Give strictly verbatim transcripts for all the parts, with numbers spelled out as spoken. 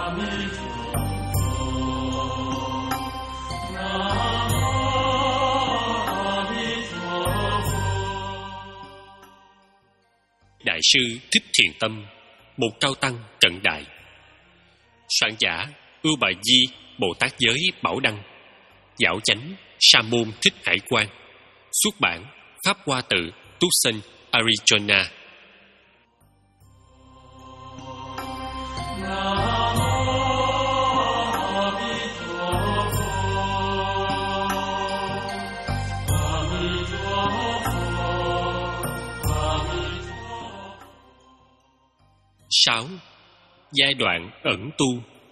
Đại sư Thích Thiền Tâm, một cao tăng cận đại. Soạn giả Ưu Bà Di Bồ Tát Giới Bảo Đăng. Giảo chánh Sa môn Thích Hải Quan. Xuất bản Pháp Hoa Tự, Tucson, Arizona. sáu. Giai đoạn ẩn tu.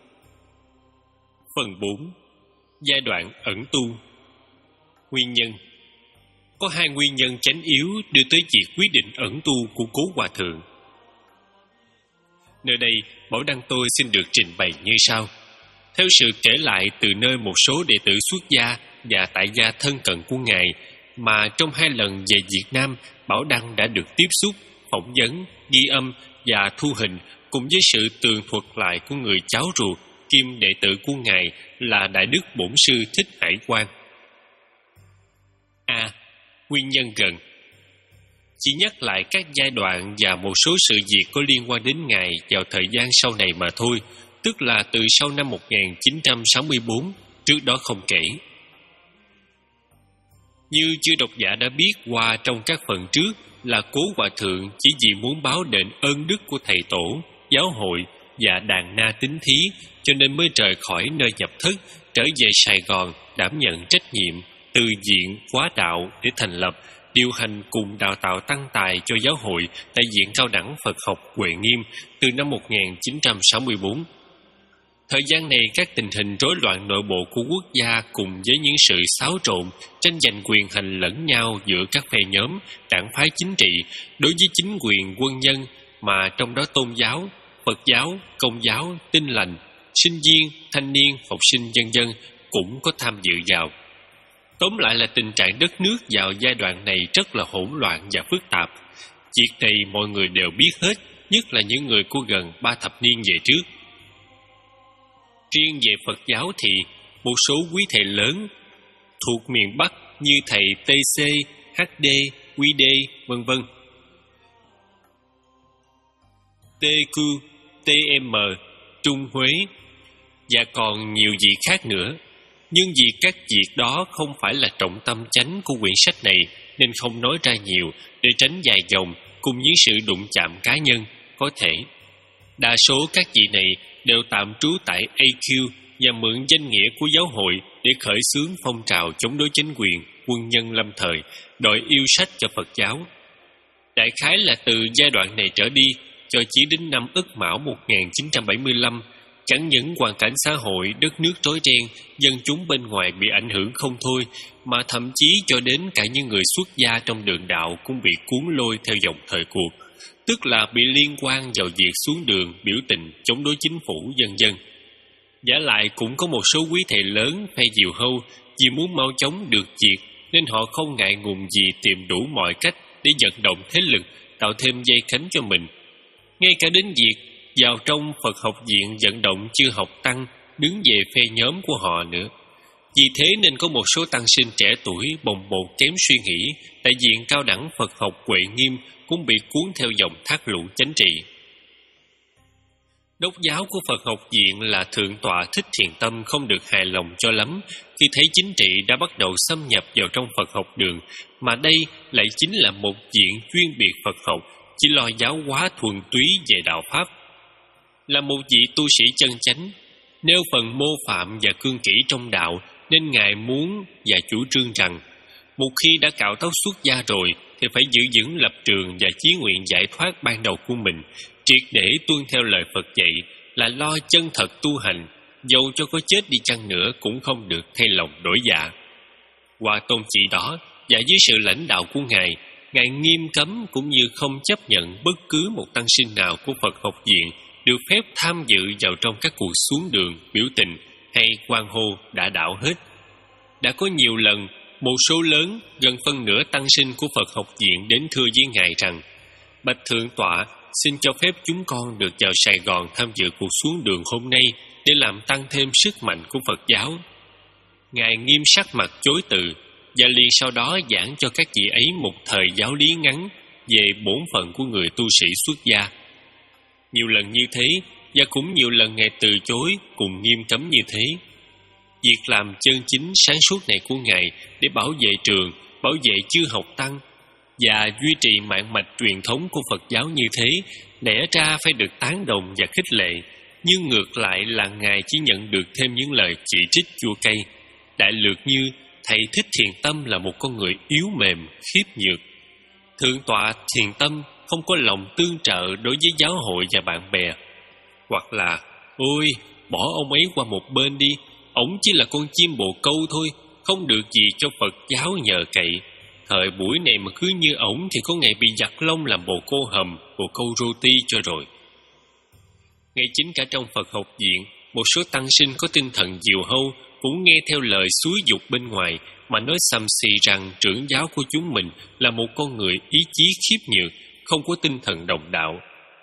Phần bốn. Giai đoạn ẩn tu. Nguyên nhân. Có hai nguyên nhân chánh yếu đưa tới việc quyết định ẩn tu của Cố Hòa Thượng. Nơi đây, Bảo Đăng tôi xin được trình bày như sau. Theo sự kể lại từ nơi một số đệ tử xuất gia và tại gia thân cận của Ngài, mà trong hai lần về Việt Nam, Bảo Đăng đã được tiếp xúc, phỏng vấn, ghi âm và thu hình, cùng với sự tường thuật lại của người cháu ruột kiêm đệ tử của Ngài là Đại Đức Bổn Sư Thích Hải Quan. A. Nguyên nhân gần. Chỉ nhắc lại các giai đoạn và một số sự việc có liên quan đến Ngài vào thời gian sau này mà thôi, tức là từ sau năm một nghìn chín trăm sáu mươi tư, trước đó không kể. Như chư độc giả đã biết qua trong các phần trước, là Cố Hòa Thượng chỉ vì muốn báo đền ơn đức của Thầy Tổ, giáo hội và đàn na tín thí, cho nên mới rời khỏi nơi nhập thất, trở về Sài Gòn đảm nhận trách nhiệm từ diện hóa đạo để thành lập, điều hành cùng đào tạo tăng tài cho giáo hội tại Viện Cao đẳng Phật học Huệ Nghiêm từ năm một nghìn chín trăm sáu mươi tư. Thời gian này, các tình hình rối loạn nội bộ của quốc gia cùng với những sự xáo trộn, tranh giành quyền hành lẫn nhau giữa các phe nhóm, đảng phái chính trị đối với chính quyền quân nhân, mà trong đó tôn giáo, Phật giáo, Công giáo, Tin lành, sinh viên, thanh niên, học sinh vân vân cũng có tham dự vào. Tóm lại là tình trạng đất nước vào giai đoạn này rất là hỗn loạn và phức tạp. Việc này mọi người đều biết hết, nhất là những người của gần ba thập niên về trước. Riêng về Phật giáo thì một số quý thầy lớn thuộc miền Bắc như thầy tê xê, hát đê, quy đê, vân vân, tê quy, tê em, Trung Huế và còn nhiều vị khác nữa. Nhưng vì các việc đó không phải là trọng tâm chánh của quyển sách này nên không nói ra nhiều để tránh dài dòng cùng những sự đụng chạm cá nhân có thể. Đa số các vị này đều tạm trú tại a quy và mượn danh nghĩa của giáo hội để khởi xướng phong trào chống đối chính quyền, quân nhân lâm thời, đòi yêu sách cho Phật giáo. Đại khái là từ giai đoạn này trở đi, cho chỉ đến năm Ất Mão một nghìn chín trăm bảy mươi lăm, chẳng những hoàn cảnh xã hội đất nước rối ren, dân chúng bên ngoài bị ảnh hưởng không thôi, mà thậm chí cho đến cả những người xuất gia trong đường đạo cũng bị cuốn lôi theo dòng thời cuộc, tức là bị liên quan vào việc xuống đường biểu tình chống đối chính phủ vân vân. Giả lại cũng có một số quý thầy lớn phe diều hâu vì muốn mau chóng được diệt nên họ không ngại ngùng gì tìm đủ mọi cách để vận động thế lực, tạo thêm dây cánh cho mình. Ngay cả đến việc vào trong Phật học viện vận động chư học tăng đứng về phe nhóm của họ nữa. Vì thế nên có một số tăng sinh trẻ tuổi bồng bột kém suy nghĩ tại Viện Cao đẳng Phật học Huệ Nghiêm cũng bị cuốn theo dòng thác lũ chính trị. Đốc giáo của Phật học viện là Thượng tọa Thích Thiền Tâm không được hài lòng cho lắm khi thấy chính trị đã bắt đầu xâm nhập vào trong Phật học đường, mà đây lại chính là một viện chuyên biệt Phật học, chỉ lo giáo hóa thuần túy về đạo Pháp. Là một vị tu sĩ chân chánh, nêu phần mô phạm và cương kỷ trong đạo, nên Ngài muốn và chủ trương rằng một khi đã cạo tóc xuất gia rồi thì phải giữ vững lập trường và chí nguyện giải thoát ban đầu của mình, triệt để tuân theo lời Phật dạy là lo chân thật tu hành, dầu cho có chết đi chăng nữa cũng không được thay lòng đổi dạ. Qua tôn chỉ đó và dưới sự lãnh đạo của Ngài, Ngài nghiêm cấm cũng như không chấp nhận bất cứ một tăng sinh nào của Phật học viện được phép tham dự vào trong các cuộc xuống đường, biểu tình hay hoan hô đả đảo hết. Đã có nhiều lần, một số lớn, gần phân nửa tăng sinh của Phật học viện đến thưa với Ngài rằng: Bạch Thượng tọa, xin cho phép chúng con được vào Sài Gòn tham dự cuộc xuống đường hôm nay để làm tăng thêm sức mạnh của Phật giáo. Ngài nghiêm sắc mặt chối từ, và liền sau đó giảng cho các vị ấy một thời giáo lý ngắn về bổn phận của người tu sĩ xuất gia. Nhiều lần như thế, và cũng nhiều lần Ngài từ chối cùng nghiêm cấm như thế. Việc làm chân chính sáng suốt này của Ngài để bảo vệ trường, bảo vệ chư học tăng và duy trì mạng mạch truyền thống của Phật giáo như thế, lẽ ra phải được tán đồng và khích lệ, nhưng ngược lại là Ngài chỉ nhận được thêm những lời chỉ trích chua cay. Đại lược như thầy Thích Thiền Tâm là một con người yếu mềm, khiếp nhược. Thượng tọa Thiền Tâm không có lòng tương trợ đối với giáo hội và bạn bè. Hoặc là, ôi, bỏ ông ấy qua một bên đi, ổng chỉ là con chim bồ câu thôi, không được gì cho Phật giáo nhờ cậy. Thời buổi này mà cứ như ổng thì có ngày bị giặt lông làm bồ câu hầm, bồ câu roti cho rồi. Ngay chính cả trong Phật học viện, một số tăng sinh có tinh thần diều hâu cũng nghe theo lời xúi dục bên ngoài mà nói xàm xì rằng trưởng giáo của chúng mình là một con người ý chí khiếp nhược, không có tinh thần đồng đạo.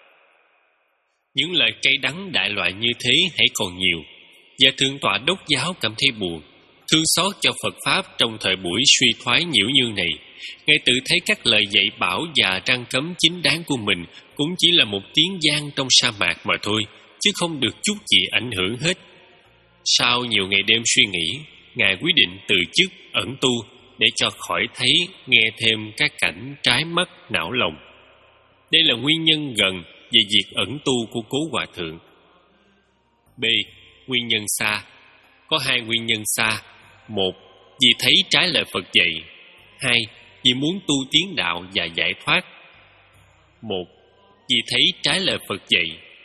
Những lời cay đắng đại loại như thế hãy còn nhiều, và thượng tọa đốc giáo cảm thấy buồn, thương xót cho Phật Pháp trong thời buổi suy thoái nhiễu như này. Ngài tự thấy các lời dạy bảo và răn cấm chính đáng của mình cũng chỉ là một tiếng vang trong sa mạc mà thôi, chứ không được chút gì ảnh hưởng hết. Sau nhiều ngày đêm suy nghĩ, Ngài quyết định từ chức ẩn tu để cho khỏi thấy, nghe thêm các cảnh trái mắt não lòng. Đây là nguyên nhân gần về việc ẩn tu của Cố Hòa Thượng. B. Nguyên nhân xa. Có hai nguyên nhân xa. Một, vì thấy trái lời Phật dạy. Hai, vì muốn tu tiến đạo và giải thoát. Một, vì thấy trái lời Phật dạy.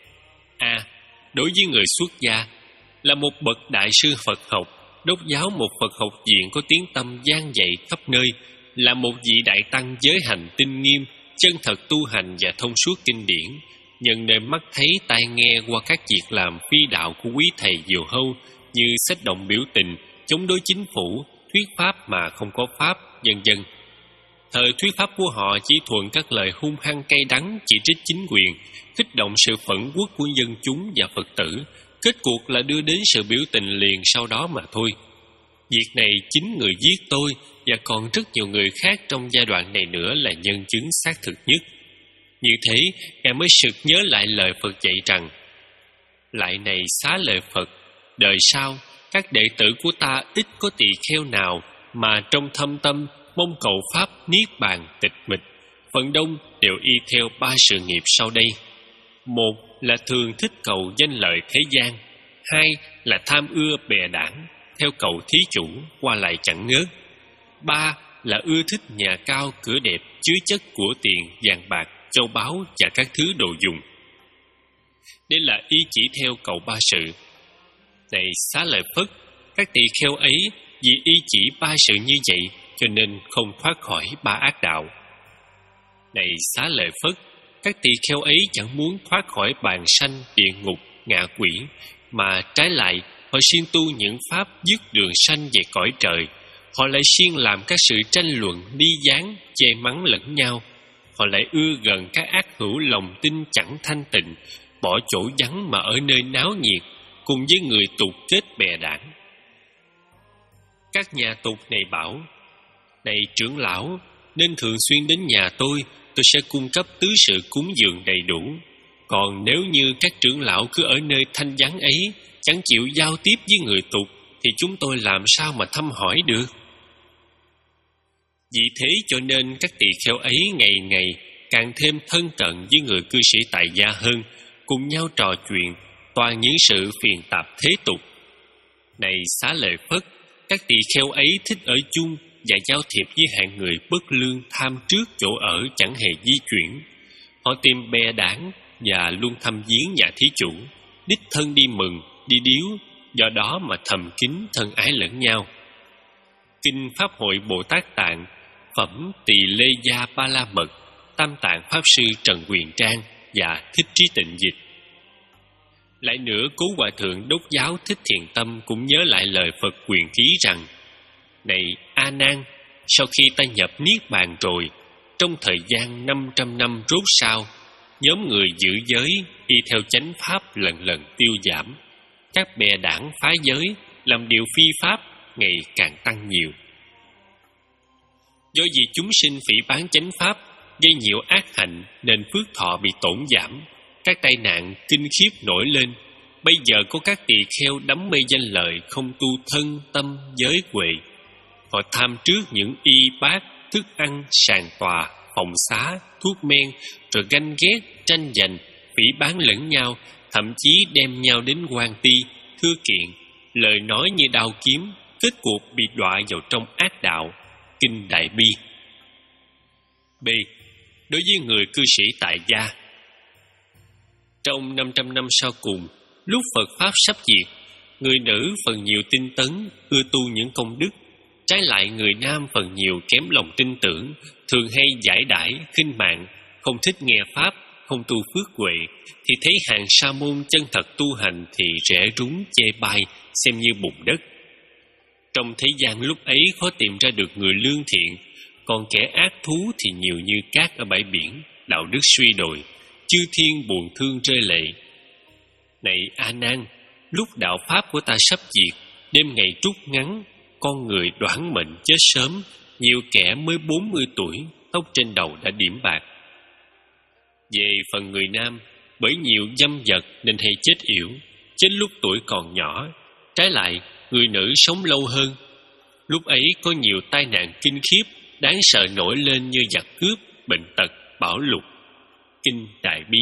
A. Đối với người xuất gia, là một bậc đại sư Phật học, đốc giáo một Phật học viện có tiếng tăm vang dậy khắp nơi, là một vị đại tăng giới hành tinh nghiêm, chân thật tu hành và thông suốt kinh điển, nhận nơi mắt thấy tai nghe qua các việc làm phi đạo của quý thầy diều hâu như sách động biểu tình, chống đối chính phủ, thuyết pháp mà không có pháp, vân vân. Thời thuyết pháp của họ chỉ thuận các lời hung hăng cay đắng chỉ trích chính quyền, kích động sự phẫn uất của dân chúng và Phật tử, kết cuộc là đưa đến sự biểu tình liền sau đó mà thôi. Việc này chính người giết tôi và còn rất nhiều người khác trong giai đoạn này nữa là nhân chứng xác thực nhất. Như thế, Ngài mới sực nhớ lại lời Phật dạy rằng: lại này xá lợi Phật, đời sau các đệ tử của ta ít có tỳ kheo nào mà trong thâm tâm mong cầu pháp niết bàn tịch mịch, phần đông đều y theo ba sự nghiệp sau đây. Một là thường thích cầu danh lợi thế gian. Hai là tham ưa bè đảng, theo cầu thí chủ, qua lại chẳng ngớt. Ba là ưa thích nhà cao cửa đẹp, chứa chất của tiền, vàng bạc, châu báu và các thứ đồ dùng. Đây là ý chỉ theo cầu ba sự. Này xá lợi Phất, các tỳ kheo ấy vì ý chỉ ba sự như vậy cho nên không thoát khỏi ba ác đạo. Này xá lợi Phất, các tỳ kheo ấy chẳng muốn thoát khỏi bàn sanh, địa ngục, ngạ quỷ, mà trái lại họ siêng tu những pháp dứt đường sanh về cõi trời. Họ lại siêng làm các sự tranh luận, ly gián, chê mắng lẫn nhau. Họ lại ưa gần các ác hữu lòng tin chẳng thanh tịnh, bỏ chỗ vắng mà ở nơi náo nhiệt, cùng với người tục kết bè đảng. Các nhà tục này bảo: này trưởng lão, nên thường xuyên đến nhà tôi, tôi sẽ cung cấp tứ sự cúng dường đầy đủ. Còn nếu như các trưởng lão cứ ở nơi thanh vắng ấy, chẳng chịu giao tiếp với người tục, thì chúng tôi làm sao mà thăm hỏi được? Vì thế cho nên các tỳ kheo ấy ngày ngày càng thêm thân cận với người cư sĩ tại gia hơn, cùng nhau trò chuyện toàn những sự phiền tạp thế tục. Này xá lợi Phất, các tỳ kheo ấy thích ở chung và giao thiệp với hạng người bất lương tham trước chỗ ở chẳng hề di chuyển. Họ tìm bè đảng và luôn thăm viếng nhà thí chủ, đích thân đi mừng, đi điếu, do đó mà thầm kín thân ái lẫn nhau. Kinh Pháp Hội Bồ Tát Tạng, phẩm Tỳ Lê Gia Ba La Mật, Tam Tạng Pháp Sư Trần Quyền Trang và Thích Trí Tịnh dịch. Lại nữa, Cố Hòa Thượng đốc giáo Thích Thiền Tâm cũng nhớ lại lời Phật quyền ký rằng: này A Nan, sau khi ta nhập niết bàn rồi, trong thời gian năm trăm năm rốt sau, nhóm người giữ giới y theo chánh pháp lần lần tiêu giảm. Các bè đảng phá giới làm điều phi pháp ngày càng tăng nhiều. Do vì chúng sinh phỉ báng chánh pháp, gây nhiều ác hạnh nên phước thọ bị tổn giảm, các tai nạn kinh khiếp nổi lên. Bây giờ có các tỳ kheo đắm mê danh lợi, không tu thân tâm giới huệ. Họ tham trước những y bát, thức ăn, sàn tòa, phòng xá, thuốc men, rồi ganh ghét, tranh giành, phỉ báng lẫn nhau, thậm chí đem nhau đến quan ty, thưa kiện, lời nói như đao kiếm, kết cuộc bị đọa vào trong ác đạo. Kinh Đại Bi. B. Đối với người cư sĩ tại gia. Trong năm trăm năm sau cùng, lúc Phật Pháp sắp diệt, người nữ phần nhiều tinh tấn, ưa tu những công đức. Trái lại người nam phần nhiều kém lòng tin tưởng, thường hay giải đãi, khinh mạng, không thích nghe Pháp, không tu phước huệ, thì thấy hàng sa môn chân thật tu hành thì rẽ rúng chê bai, xem như bùn đất. Trong thế gian lúc ấy khó tìm ra được người lương thiện, còn kẻ ác thú thì nhiều như cát ở bãi biển, đạo đức suy đồi, chư thiên buồn thương rơi lệ. Này A Nan, lúc đạo pháp của ta sắp diệt, đêm ngày trút ngắn, con người đoản mệnh chết sớm, nhiều kẻ mới bốn mươi tuổi, tóc trên đầu đã điểm bạc. Về phần người nam, bởi nhiều dâm vật nên hay chết yểu, chết lúc tuổi còn nhỏ. Trái lại, người nữ sống lâu hơn. Lúc ấy có nhiều tai nạn kinh khiếp, đáng sợ nổi lên như giặc cướp, bệnh tật, bão lụt. Kinh Đại Bi.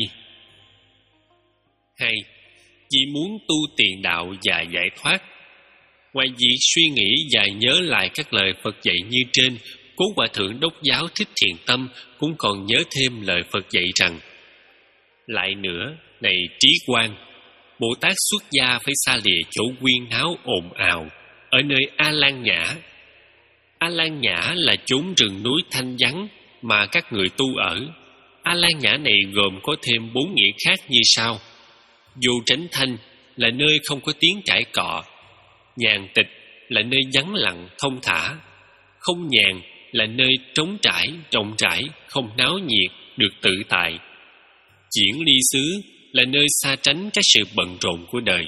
Hai. Vì muốn tu tiền đạo và giải thoát. Ngoài việc suy nghĩ và nhớ lại các lời Phật dạy như trên, Cố Hòa Thượng Đốc Giáo Thích Thiện Tâm cũng còn nhớ thêm lời Phật dạy rằng: lại nữa, này trí quan, Bồ Tát xuất gia phải xa lìa chỗ huyên náo ồn ào, ở nơi A Lan Nhã. A Lan Nhã là chốn rừng núi thanh vắng mà các người tu ở. A Lan Nhã này gồm có thêm bốn nghĩa khác như sau: vô tránh thanh là nơi không có tiếng cãi cọ, nhàn tịch là nơi vắng lặng thông thả, không nhàn là nơi trống trải rộng rãi không náo nhiệt được tự tại, chuyển ly xứ là nơi xa tránh các sự bận rộn của đời.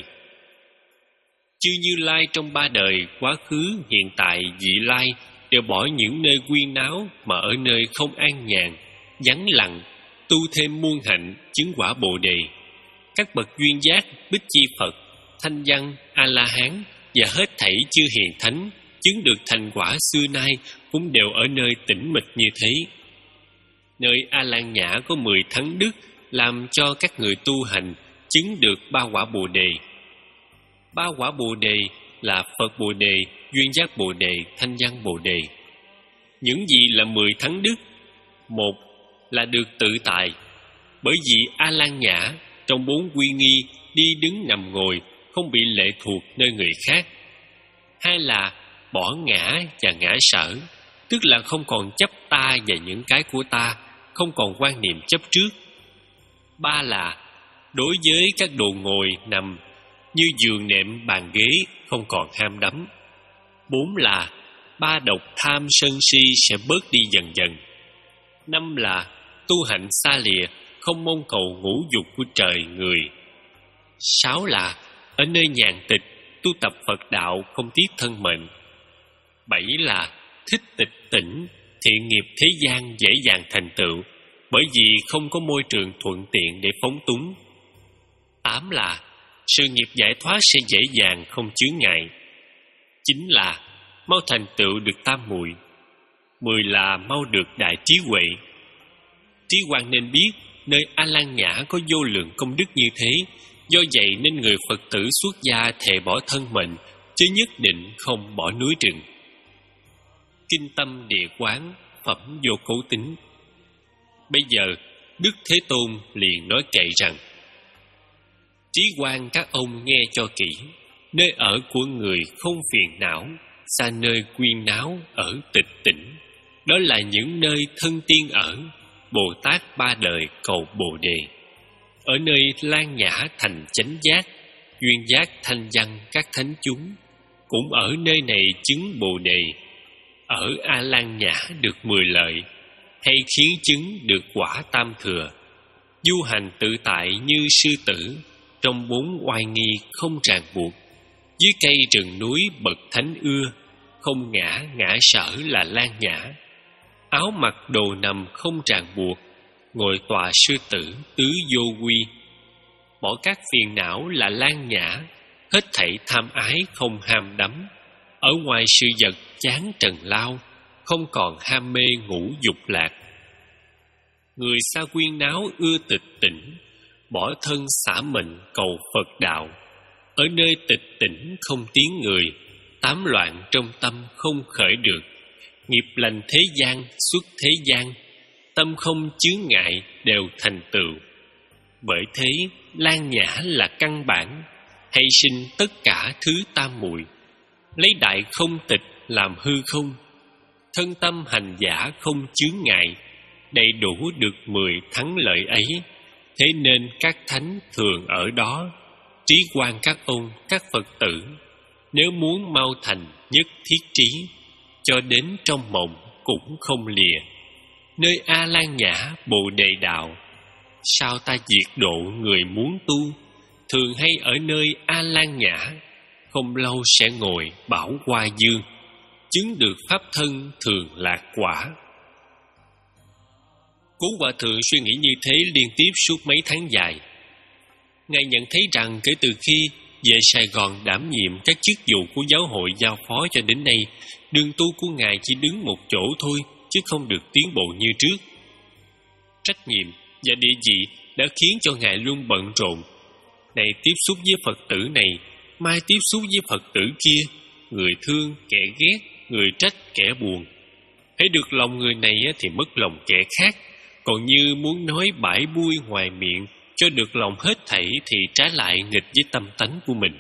Chư Như Lai trong ba đời quá khứ, hiện tại, vị lai đều bỏ những nơi quyên náo mà ở nơi không an nhàn, vắng lặng, tu thêm muôn hạnh chứng quả Bồ đề. Các bậc duyên giác, Bích Chi Phật, Thanh Văn, A La Hán và hết thảy chư hiền thánh chứng được thành quả xưa nay cũng đều ở nơi tĩnh mịch như thế. Nơi A Lan Nhã có mười thắng đức làm cho các người tu hành chứng được ba quả Bồ đề. Ba quả Bồ đề là Phật Bồ đề, Duyên Giác Bồ đề, Thanh Văn Bồ đề. Những gì là mười thắng đức? Một là được tự tại, bởi vì A Lan Nhã trong bốn quy nghi đi đứng nằm ngồi không bị lệ thuộc nơi người khác. Hai là bỏ ngã và ngã sở, tức là không còn chấp ta và những cái của ta, không còn quan niệm chấp trước. Ba là đối với các đồ ngồi nằm như giường nệm bàn ghế không còn ham đắm. Bốn là ba độc tham sân si sẽ bớt đi dần dần. Năm là tu hạnh xa lìa, không mong cầu ngũ dục của trời người. Sáu là ở nơi nhàn tịch tu tập Phật đạo không tiếc thân mệnh. Bảy là thích tịch tỉnh, thiện nghiệp thế gian dễ dàng thành tựu, bởi vì không có môi trường thuận tiện để phóng túng. Tám là sự nghiệp giải thoát sẽ dễ dàng không chướng ngại. Chín là mau thành tựu được tam muội. Mười là mau được đại trí huệ. Trí quan nên biết nơi A Lan Nhã có vô lượng công đức như thế. Do vậy nên người Phật tử xuất gia thề bỏ thân mình, chứ nhất định không bỏ núi rừng. Kinh Tâm Địa Quán, phẩm Vô Cấu Tính. Bây giờ Đức Thế Tôn liền nói kệ rằng: trí quan các ông nghe cho kỹ, nơi ở của người không phiền não, xa nơi quyên náo ở tịch tỉnh, đó là những nơi thân tiên ở. Bồ Tát ba đời cầu Bồ đề, ở nơi Lan Nhã thành chánh giác, duyên giác thanh văn các thánh chúng, cũng ở nơi này chứng Bồ đề. Ở A Lan Nhã được mười lợi, hay khiến chứng được quả tam thừa. du hành tự tại như sư tử, trong bốn oai nghi không ràng buộc. Dưới cây rừng núi bậc thánh ưa, không ngã ngã sở là Lan Nhã. Áo mặc đồ nằm không ràng buộc, ngồi tòa sư tử tứ vô quy. Bỏ các phiền não là Lan Nhã, hết thảy tham ái không ham đắm. Ở ngoài sự vật chán trần lao, không còn ham mê ngũ dục lạc. Người xa quyên náo ưa tịch tỉnh, bỏ thân xả mệnh cầu Phật đạo. Ở nơi tịch tỉnh không tiếng người, tám loạn trong tâm không khởi được. Nghiệp lành thế gian xuất thế gian, tâm không chướng ngại đều thành tựu. Bởi thế Lan Nhã là căn bản, hay sinh tất cả thứ tam muội. Lấy đại không tịch làm hư không, thân tâm hành giả không chướng ngại, đầy đủ được mười thắng lợi ấy. Thế nên các thánh thường ở đó, trí quan các ông các Phật tử, nếu muốn mau thành nhất thiết trí, cho đến trong mộng cũng không lìa. Nơi A Lan Nhã Bồ Đề đạo, sao ta diệt độ người muốn tu, thường hay ở nơi A Lan Nhã, không lâu sẽ ngồi bảo hoa dương, chứng được pháp thân thường lạc quả. Cố Hòa Thượng suy nghĩ như thế liên tiếp suốt mấy tháng dài. Ngài nhận thấy rằng kể từ khi về Sài Gòn đảm nhiệm các chức vụ của giáo hội giao phó cho đến nay, đường tu của Ngài chỉ đứng một chỗ thôi, chứ không được tiến bộ như trước. Trách nhiệm và địa vị đã khiến cho Ngài luôn bận rộn. Này tiếp xúc với Phật tử này, mai tiếp xúc với Phật tử kia, người thương kẻ ghét, người trách kẻ buồn. Hãy được lòng người này thì mất lòng kẻ khác, còn như muốn nói bãi bui ngoài miệng cho được lòng hết thảy thì trái lại nghịch với tâm tánh của mình.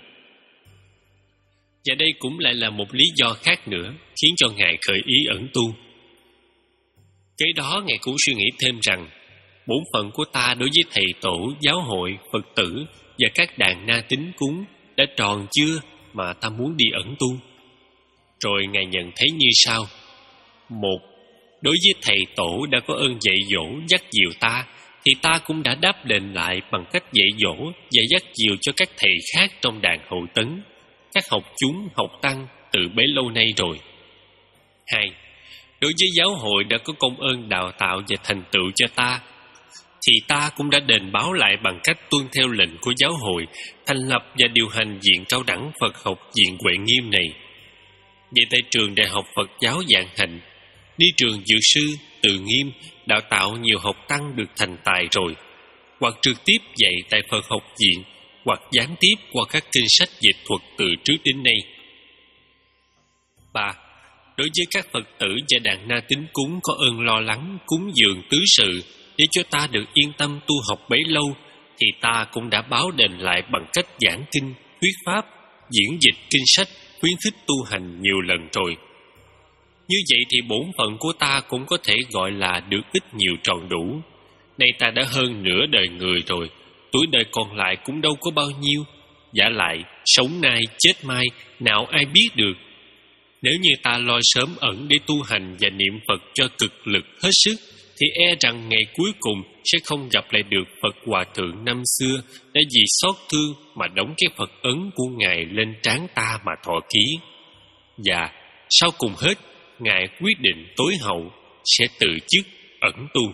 Và đây cũng lại là một lý do khác nữa khiến cho Ngài khởi ý ẩn tu. Kế đó Ngài cũng suy nghĩ thêm rằng bổn phận của ta đối với thầy tổ, giáo hội, Phật tử và các đàn na tín cúng đã tròn chưa mà ta muốn đi ẩn tu. Rồi Ngài nhận thấy như sau. Một, đối với thầy tổ đã có ơn dạy dỗ dắt dìu ta, thì ta cũng đã đáp đền lại bằng cách dạy dỗ và dắt dìu cho các thầy khác trong đàn hậu tấn, các học chúng, học tăng từ bấy lâu nay rồi. Hai, đối với giáo hội đã có công ơn đào tạo và thành tựu cho ta, thì ta cũng đã đền báo lại bằng cách tuân theo lệnh của giáo hội, thành lập và điều hành viện cao đẳng Phật học viện Huệ Nghiêm này. Vậy tại trường Đại học Phật giáo Vạn Hạnh, ni trường Dược sư Từ Nghiêm đào tạo nhiều học tăng được thành tài rồi, hoặc trực tiếp dạy tại Phật học viện, hoặc gián tiếp qua các kinh sách dịch thuật từ trước đến nay. Ba, đối với các Phật tử và đàn na tín cúng có ơn lo lắng, cúng dường tứ sự để cho ta được yên tâm tu học bấy lâu, thì ta cũng đã báo đền lại bằng cách giảng kinh, thuyết pháp, diễn dịch kinh sách, khuyến khích tu hành nhiều lần rồi. Như vậy thì bổn phận của ta cũng có thể gọi là được ít nhiều tròn đủ. Nay ta đã hơn nửa đời người rồi, tuổi đời còn lại cũng đâu có bao nhiêu. Vả lại, sống nay chết mai, nào ai biết được. Nếu như ta lo sớm ẩn để tu hành và niệm Phật cho cực lực hết sức, thì e rằng ngày cuối cùng sẽ không gặp lại được Phật Hòa Thượng năm xưa đã vì xót thương mà đóng cái Phật ấn của Ngài lên trán ta mà thọ ký. Và sau cùng hết, Ngài quyết định tối hậu sẽ từ chức ẩn tu.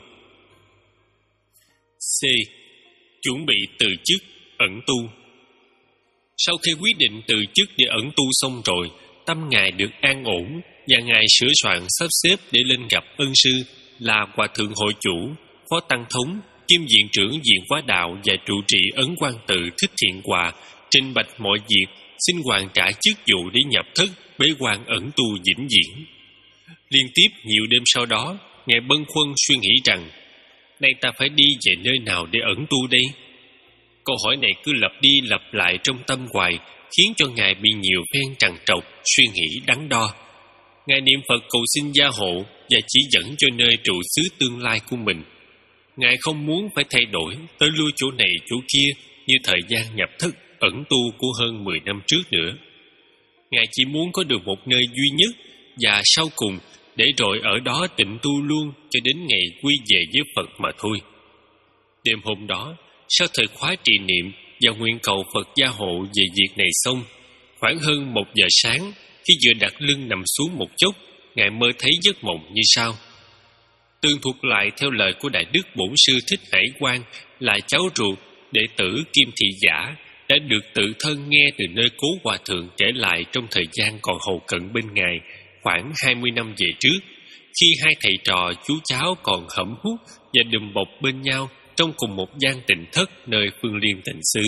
C. Chuẩn bị từ chức ẩn tu. Sau khi quyết định từ chức để ẩn tu xong rồi, tâm Ngài được an ổn và Ngài sửa soạn sắp xếp để lên gặp ân sư là Hòa Thượng Hội Chủ, Phó Tăng Thống, kiêm Viện trưởng Viện Hóa Đạo và trụ trì Ấn Quang Tự Thích Thiện Hòa, trình bạch mọi việc, xin hoàn trả chức vụ để nhập thất bế quan ẩn tu vĩnh viễn. Liên tiếp nhiều đêm sau đó, Ngài bâng khuâng suy nghĩ rằng nay ta phải đi về nơi nào để ẩn tu đây? Câu hỏi này cứ lặp đi lặp lại trong tâm hoài, khiến cho Ngài bị nhiều phen trằn trọc, suy nghĩ đắn đo. Ngài niệm Phật cầu xin gia hộ và chỉ dẫn cho nơi trụ xứ tương lai của mình. Ngài không muốn phải thay đổi tới lui chỗ này chỗ kia như thời gian nhập thất ẩn tu của hơn mười năm trước nữa. Ngài chỉ muốn có được một nơi duy nhất và sau cùng để rồi ở đó tịnh tu luôn cho đến ngày quy về với Phật mà thôi. Đêm hôm đó, sau thời khóa trì niệm và nguyện cầu Phật gia hộ về việc này xong, khoảng hơn một giờ sáng, khi vừa đặt lưng nằm xuống một chốc, Ngài mơ thấy giấc mộng như sau. Tường thuật lại theo lời của Đại Đức Bổn Sư Thích Hải Quang là cháu ruột, đệ tử Kim Thị Giả, đã được tự thân nghe từ nơi Cố Hòa Thượng kể lại trong thời gian còn hầu cận bên Ngài khoảng hai mươi năm về trước, khi hai thầy trò chú cháu còn hẩm hút và đùm bọc bên nhau trong cùng một gian tịnh thất nơi Phương Liên Tịnh xứ.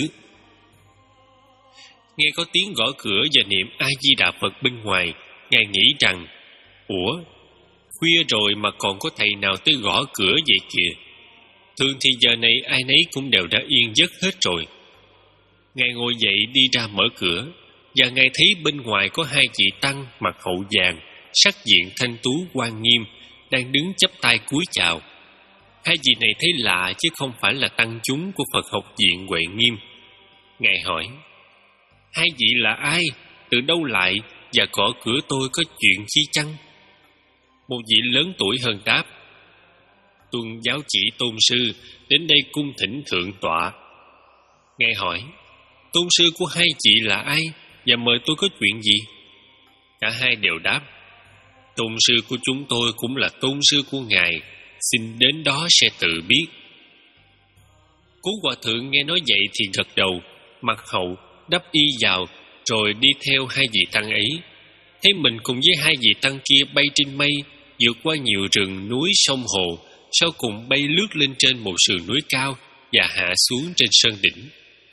Nghe có tiếng gõ cửa và niệm A Di Đà Phật bên ngoài, Ngài nghĩ rằng: Ủa, khuya rồi mà còn có thầy nào tới gõ cửa vậy kìa? Thường thì giờ này ai nấy cũng đều đã yên giấc hết rồi. Ngài ngồi dậy đi ra mở cửa, và Ngài thấy bên ngoài có hai vị tăng mặc hậu vàng, sắc diện thanh tú uan nghiêm, đang đứng chắp tay cúi chào. Hai vị này thấy lạ chứ không phải là tăng chúng của Phật học viện Huệ Nghiêm. Ngài hỏi: Hai vị là ai? Từ đâu lại? Và gõ cửa tôi có chuyện chi chăng? Một vị lớn tuổi hơn đáp: Tuân giáo chỉ tôn sư đến đây cung thỉnh thượng tọa. Ngài hỏi: Tôn sư của hai vị là ai? Và mời tôi có chuyện gì? Cả hai đều đáp: Tôn sư của chúng tôi cũng là tôn sư của ngài, xin đến đó sẽ tự biết. Cố Hòa Thượng nghe nói vậy thì gật đầu, mặc hậu, đắp y vào, rồi đi theo hai vị tăng ấy. Thấy mình cùng với hai vị tăng kia bay trên mây, vượt qua nhiều rừng núi sông hồ, sau cùng bay lướt lên trên một sườn núi cao và hạ xuống trên sơn đỉnh.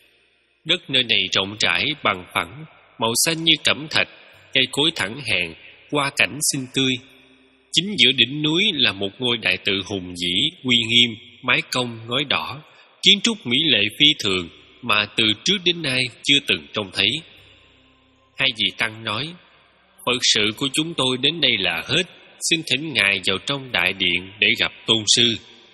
Đất nơi này rộng rãi bằng phẳng, màu xanh như cẩm thạch, cây cối thẳng hàng, hoa cảnh xinh tươi. Chính giữa đỉnh núi là một ngôi đại tự hùng vĩ, uy nghiêm, mái cong ngói đỏ, kiến trúc mỹ lệ phi thường mà từ trước đến nay chưa từng trông thấy. Hai vị tăng nói: Phật sự của chúng tôi đến đây là hết, xin thỉnh ngài vào trong đại điện để gặp tôn sư.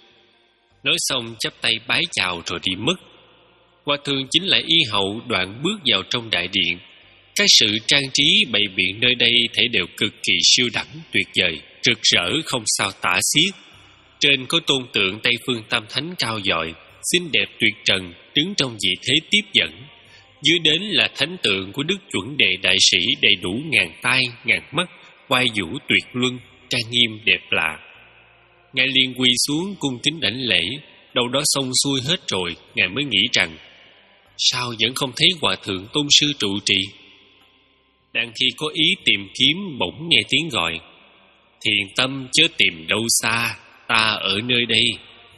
Nói xong chắp tay bái chào rồi đi mất. Hòa Thượng chính là y hậu đoạn bước vào trong đại điện. Các sự trang trí bày biện nơi đây thể đều cực kỳ siêu đẳng tuyệt vời, rực rỡ không sao tả xiết. Trên có tôn tượng Tây Phương Tam Thánh cao dọi, xinh đẹp tuyệt trần, đứng trong vị thế tiếp dẫn. Dưới đến là thánh tượng của Đức Chuẩn Đề Đại Sĩ đầy đủ ngàn tai, ngàn mắt, oai vũ tuyệt luân, trang nghiêm đẹp lạ. Ngài liền quỳ xuống cung kính đảnh lễ. Đâu đó xong xuôi hết rồi, Ngài mới nghĩ rằng: Sao vẫn không thấy Hòa Thượng tôn sư trụ trì? Đang khi có ý tìm kiếm, bỗng nghe tiếng gọi: Thiền tâm chớ tìm đâu xa, ta ở nơi đây.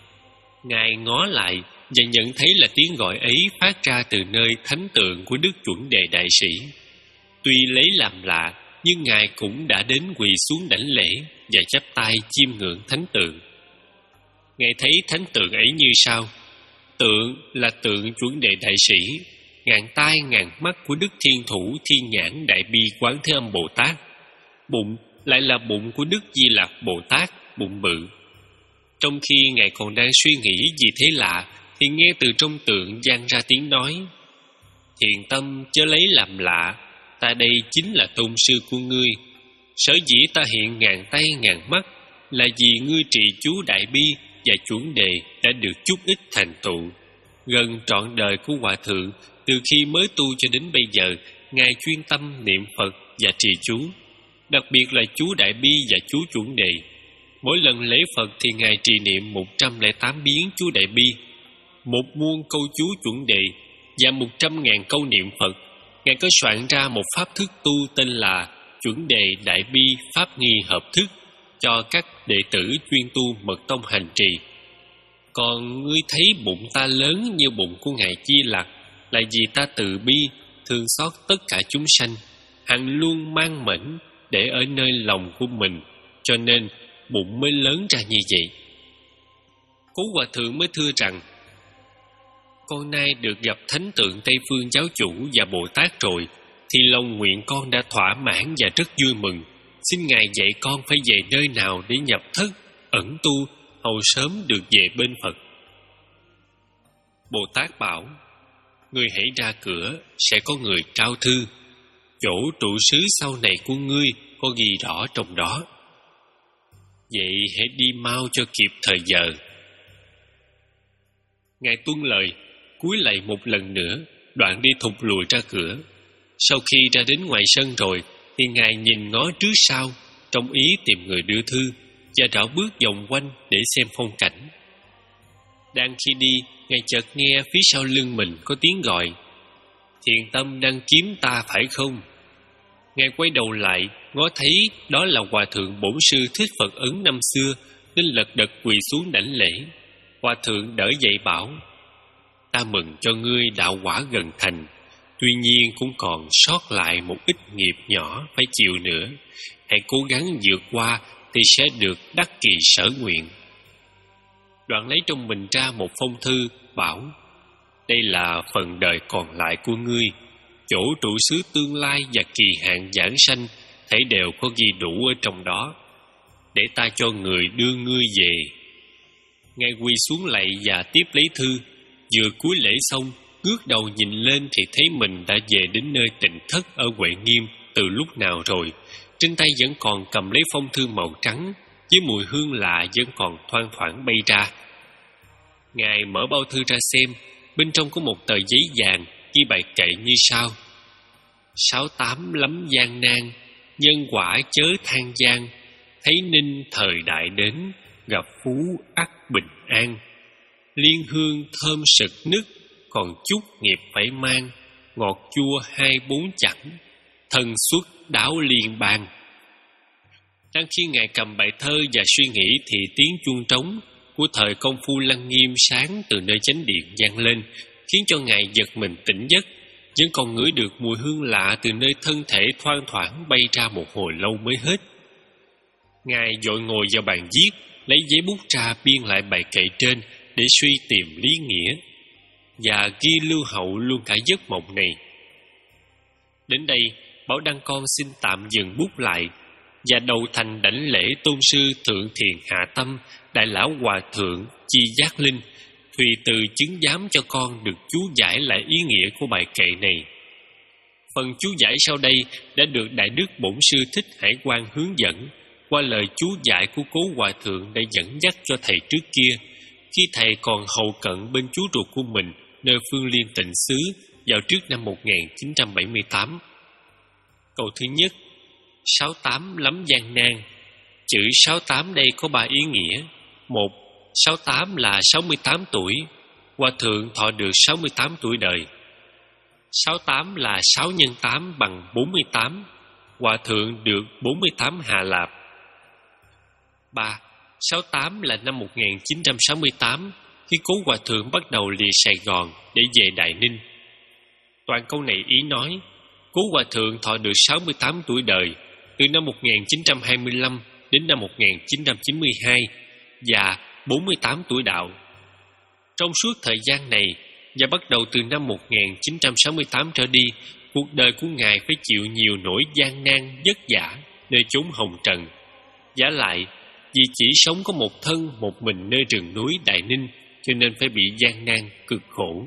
Ngài ngó lại và nhận thấy là tiếng gọi ấy phát ra từ nơi thánh tượng của Đức Chuẩn Đề Đại Sĩ. Tuy lấy làm lạ, nhưng Ngài cũng đã đến quỳ xuống đảnh lễ và chắp tay chiêm ngưỡng thánh tượng. Ngài thấy thánh tượng ấy như sau: Tượng là tượng Chuẩn Đề Đại Sĩ, ngàn tai ngàn mắt của Đức Thiên Thủ Thiên Nhãn Đại Bi Quán Thế Âm Bồ Tát. Bụng lại là bụng của Đức Di Lặc Bồ Tát, bụng bự. Trong khi Ngài còn đang suy nghĩ gì thế lạ, thì nghe từ trong tượng vang ra tiếng nói: Thiền tâm chớ lấy làm lạ, ta đây chính là tôn sư của ngươi. Sở dĩ ta hiện ngàn tay ngàn mắt là vì ngươi trì chú Đại Bi và Chuẩn Đề đã được chút ít thành tựu. Gần trọn đời của Hòa Thượng, từ khi mới tu cho đến bây giờ, Ngài chuyên tâm niệm Phật và trì chú, đặc biệt là chú Đại Bi và chú Chuẩn Đề. Mỗi lần lễ Phật thì Ngài trì niệm một trăm lẻ tám biến chú Đại Bi, một muôn câu chú Chuẩn Đề và một trăm ngàn câu niệm Phật. Ngài có soạn ra một pháp thức tu tên là Chuẩn Đề Đại Bi Pháp Nghi Hợp Thức cho các đệ tử chuyên tu mật tông hành trì. Còn ngươi thấy bụng ta lớn như bụng của Ngài Di Lặc là vì ta từ bi, thương xót tất cả chúng sanh, hằng luôn mang mệnh để ở nơi lòng của mình, cho nên bụng mới lớn ra như vậy. Cố Hòa Thượng mới thưa rằng: Con nay được gặp thánh tượng Tây Phương giáo chủ và Bồ Tát rồi, thì lòng nguyện con đã thỏa mãn và rất vui mừng. Xin Ngài dạy con phải về nơi nào để nhập thất, ẩn tu, hầu sớm được về bên Phật. Bồ Tát bảo: Ngươi hãy ra cửa, sẽ có người trao thư. Chỗ trụ xứ sau này của ngươi có ghi rõ trong đó. Vậy hãy đi mau cho kịp thời giờ. Ngài tuân lời, cúi lạy một lần nữa, đoạn đi thụt lùi ra cửa. Sau khi ra đến ngoài sân rồi, thì Ngài nhìn ngó trước sau, trong ý tìm người đưa thư, và rảo bước vòng quanh để xem phong cảnh. Đang khi đi, Ngài chợt nghe phía sau lưng mình có tiếng gọi: "Thiền Tâm đang kiếm ta phải không?" Ngài quay đầu lại, ngó thấy đó là Hòa thượng Bổn Sư Thích Phật Ấn năm xưa, nên lật đật quỳ xuống đảnh lễ. Hòa thượng đỡ dậy bảo: "Ta mừng cho ngươi đạo quả gần thành, tuy nhiên cũng còn sót lại một ít nghiệp nhỏ phải chịu nữa. Hãy cố gắng vượt qua thì sẽ được đắc kỳ sở nguyện." Đoạn lấy trong mình ra một phong thư, bảo: "Đây là phần đời còn lại của ngươi. Chỗ trụ xứ tương lai và kỳ hạn giảng sanh thảy đều có ghi đủ ở trong đó. Để ta cho người đưa ngươi về." Ngài quỳ xuống lạy và tiếp lấy thư. Vừa cúi lễ xong, ngước đầu nhìn lên thì thấy mình đã về đến nơi tịnh thất ở Huệ Nghiêm từ lúc nào rồi. Trên tay vẫn còn cầm lấy phong thư màu trắng, với mùi hương lạ vẫn còn thoang thoảng bay ra. Ngài mở bao thư ra xem, bên trong có một tờ giấy vàng ghi bài kệ như sau: "Sáu tám lắm gian nan, nhân quả chớ than gian. Thấy ninh thời đại đến, gặp phú ắt bình an. Liên hương thơm sực nức, còn chút nghiệp phải mang. Ngọt chua hai bốn chẳng, thân xuất đáo liên bang." Đang khi Ngài cầm bài thơ và suy nghĩ thì tiếng chuông trống của thời công phu Lăng Nghiêm sáng từ nơi chánh điện vang lên, khiến cho Ngài giật mình tỉnh giấc. Vẫn còn ngửi được mùi hương lạ từ nơi thân thể thoang thoảng bay ra một hồi lâu mới hết. Ngài vội ngồi vào bàn viết, lấy giấy bút ra biên lại bài kệ trên để suy tìm lý nghĩa, và ghi lưu hậu luôn cả giấc mộng này. Đến đây, Bảo Đăng Con xin tạm dừng bút lại, và đầu thành đảnh lễ tôn sư Thượng Thiền Hạ Tâm, Đại lão Hòa thượng Chi Giác Linh, tùy từ chứng giám cho con được chú giải lại ý nghĩa của bài kệ này. Phần chú giải sau đây đã được Đại Đức Bổn Sư Thích Hải Quang hướng dẫn qua lời chú giải của cố Hòa thượng đã dẫn dắt cho thầy trước kia, khi thầy còn hầu cận bên chú ruột của mình nơi Phương Liên Tịnh xứ vào trước năm một nghìn chín trăm bảy mươi tám. Câu thứ nhất: sáu tám lắm gian nan. Chữ sáu tám đây có ba ý nghĩa. Một, sáu tám là sáu mươi tám tuổi. Hòa thượng thọ được sáu mươi tám tuổi đời. Sáu tám là sáu nhân tám bằng bốn mươi tám. Hòa thượng được bốn mươi tám hạ lạp. Ba, sáu tám là năm một nghìn chín trăm sáu mươi tám, khi cố Hòa thượng bắt đầu lìa Sài Gòn để về Đại Ninh. Toàn câu này ý nói cố Hòa thượng thọ được sáu mươi tám tuổi đời từ năm một nghìn chín trăm hai mươi lăm đến năm một nghìn chín trăm chín mươi hai và bốn mươi tám tuổi đạo. Trong suốt thời gian này và bắt đầu từ năm một nghìn chín trăm sáu mươi tám trở đi, cuộc đời của Ngài phải chịu nhiều nỗi gian nan vất vả nơi chốn hồng trần. Vả lại, vì chỉ sống có một thân một mình nơi rừng núi Đại Ninh, cho nên phải bị gian nan cực khổ.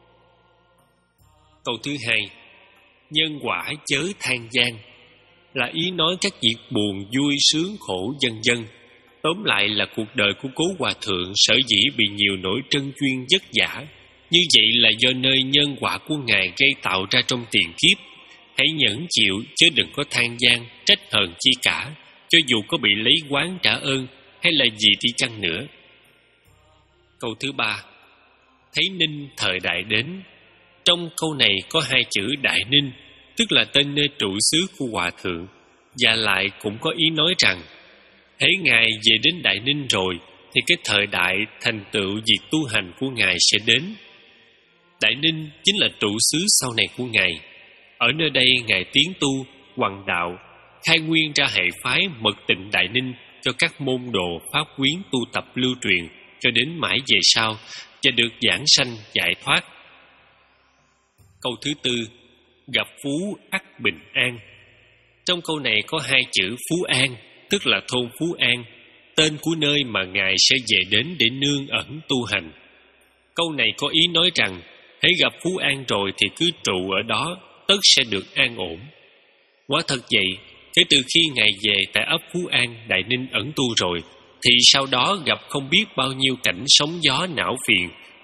Câu thứ hai: nhân quả chớ than gian, là ý nói các việc buồn vui sướng khổ vân vân. Tóm lại là cuộc đời của cố Hòa thượng sở dĩ bị nhiều nỗi trân chuyên vất vả như vậy là do nơi nhân quả của Ngài gây tạo ra trong tiền kiếp. Hãy nhẫn chịu chứ đừng có than gian trách hờn chi cả, cho dù có bị lấy oán trả ơn hay là gì đi chăng nữa. Câu thứ ba: thấy ninh thời đại đến. Trong câu này có hai chữ Đại Ninh, tức là tên nơi trụ xứ của Hòa thượng, và lại cũng có ý nói rằng hễ Ngài về đến Đại Ninh rồi thì cái thời đại thành tựu việc tu hành của Ngài sẽ đến. Đại Ninh chính là trụ xứ sau này của Ngài. Ở nơi đây Ngài tiến tu, hoằng đạo, khai nguyên ra hệ phái Mật Tịnh Đại Ninh cho các môn đồ pháp quyến tu tập lưu truyền cho đến mãi về sau, và được giảng sanh giải thoát. Câu thứ tư: gặp phú ắt bình an. Trong câu này có hai chữ Phú An, tức là thôn Phú An, tên của nơi mà Ngài sẽ về đến để nương ẩn tu hành. Câu này có ý nói rằng hãy gặp Phú An rồi thì cứ trụ ở đó, tất sẽ được an ổn. Quả thật vậy, kể từ khi Ngài về tại ấp Phú An, Đại Ninh ẩn tu rồi, thì sau đó gặp không biết bao nhiêu cảnh sóng gió não phiền,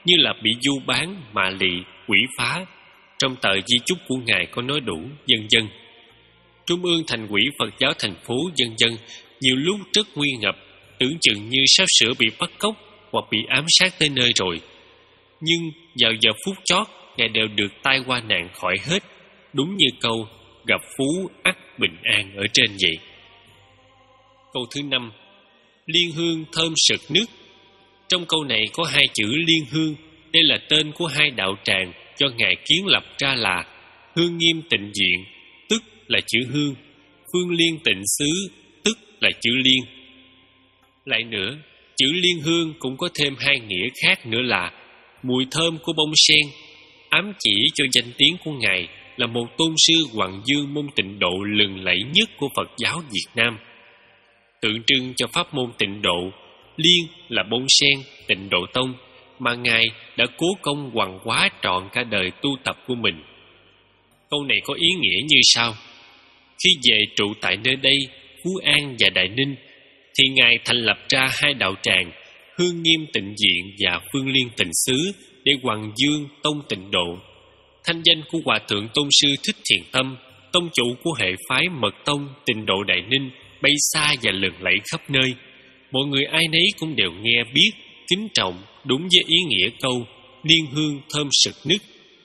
như là bị du bán, mạ lị, quỷ phá. Trong tờ di chúc của Ngài có nói đủ, vân vân. Trung ương Thành ủy Phật giáo thành phố, vân vân, nhiều lúc rất nguy ngập, tưởng chừng như sắp sửa bị bắt cóc hoặc bị ám sát tới nơi rồi. Nhưng vào giờ phút chót, Ngài đều được tai qua nạn khỏi hết, đúng như câu gặp phú ắt bình an ở trên vậy. Câu thứ năm, liên hương thơm sực nước. Trong câu này có hai chữ liên hương, đây là tên của hai đạo tràng do Ngài kiến lập ra là Hương Nghiêm Tịnh Diện, tức là chữ hương, Phương Liên Tịnh Xứ, tức là chữ liên. Lại nữa, chữ liên hương cũng có thêm hai nghĩa khác nữa là mùi thơm của bông sen, ám chỉ cho danh tiếng của Ngài là một tôn sư Hoàng Dương môn Tịnh Độ lừng lẫy nhất của Phật giáo Việt Nam. Tượng trưng cho pháp môn Tịnh Độ, liên là bông sen Tịnh Độ Tông mà Ngài đã cố công hoằng hóa trọn cả đời tu tập của mình. Câu này có ý nghĩa như sau: khi về trụ tại nơi đây, Phú An và Đại Ninh, thì Ngài thành lập ra hai đạo tràng Hương Nghiêm Tịnh Diện và Phương Liên Tịnh Xứ để Hoàng Dương tông Tịnh Độ. Thanh danh của Hòa Thượng Tôn Sư Thích Thiền Tâm, tông chủ của hệ phái Mật Tông Tịnh Độ Đại Ninh, bay xa và lừng lẫy khắp nơi. Mọi người ai nấy cũng đều nghe biết, kính trọng, đúng với ý nghĩa câu liên hương thơm sực nức.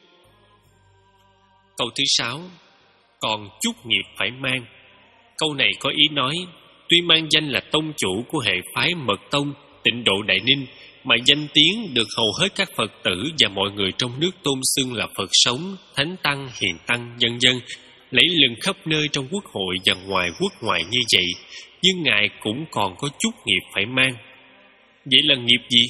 Câu thứ sáu, còn chút nghiệp phải mang. Câu này có ý nói, tuy mang danh là tông chủ của hệ phái Mật Tông Tịnh Độ Đại Ninh, mà danh tiếng được hầu hết các Phật tử và mọi người trong nước tôn xưng là Phật sống, Thánh Tăng, Hiền Tăng, vân vân, lẫy lừng khắp nơi trong quốc hội và ngoài quốc ngoại như vậy, nhưng Ngài cũng còn có chút nghiệp phải mang. Vậy là nghiệp gì?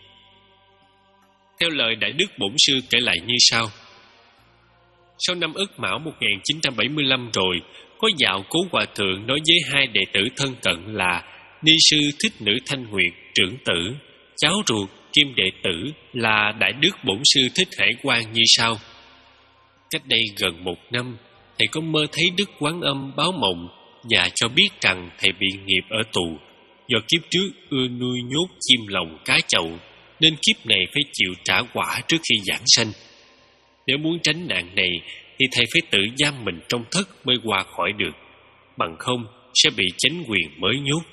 Theo lời Đại Đức Bổn Sư kể lại như sau. Sau năm Ất Mão một nghìn chín trăm bảy mươi lăm rồi, có dạo Cố Hòa Thượng nói với hai đệ tử thân cận là Ni Sư Thích Nữ Thanh Nguyệt, trưởng tử, cháu ruột kim đệ tử là Đại Đức Bổn Sư Thích Hải Quang như sau. Cách đây gần một năm, thầy có mơ thấy Đức Quán Âm báo mộng và cho biết rằng thầy bị nghiệp ở tù. Do kiếp trước ưa nuôi nhốt chim lồng cá chậu, nên kiếp này phải chịu trả quả trước khi giảng sanh. Nếu muốn tránh nạn này, thì thầy phải tự giam mình trong thất mới qua khỏi được, bằng không sẽ bị chánh quyền mới nhốt.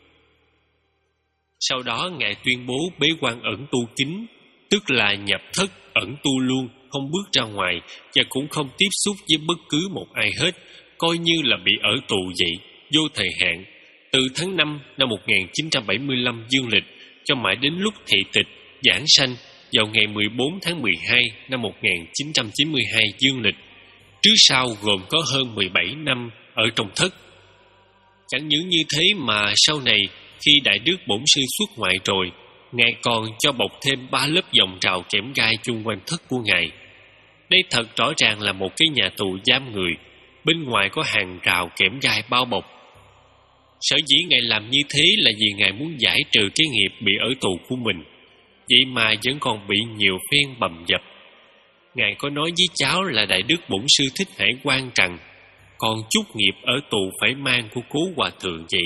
Sau đó Ngài tuyên bố bế quan ẩn tu kín, tức là nhập thất ẩn tu luôn, không bước ra ngoài và cũng không tiếp xúc với bất cứ một ai hết, coi như là bị ở tù vậy, vô thời hạn, từ tháng năm năm một nghìn chín trăm bảy mươi lăm dương lịch cho mãi đến lúc thị tịch giảng sanh vào ngày mười bốn tháng mười hai năm một nghìn chín trăm chín mươi hai dương lịch. Trước sau gồm có hơn mười bảy năm ở trong thất. Chẳng những như thế mà sau này, khi Đại Đức Bổn Sư xuất ngoại rồi, Ngài còn cho bọc thêm ba lớp vòng rào kẽm gai chung quanh thất của Ngài. Đây thật rõ ràng là một cái nhà tù giam người, bên ngoài có hàng rào kẽm gai bao bọc. Sở dĩ Ngài làm như thế là vì Ngài muốn giải trừ cái nghiệp bị ở tù của mình, vậy mà vẫn còn bị nhiều phen bầm dập. Ngài có nói với cháu là Đại Đức Bổn Sư Thích Hải Quang rằng còn chút nghiệp ở tù phải mang của Cố Hòa Thượng vậy.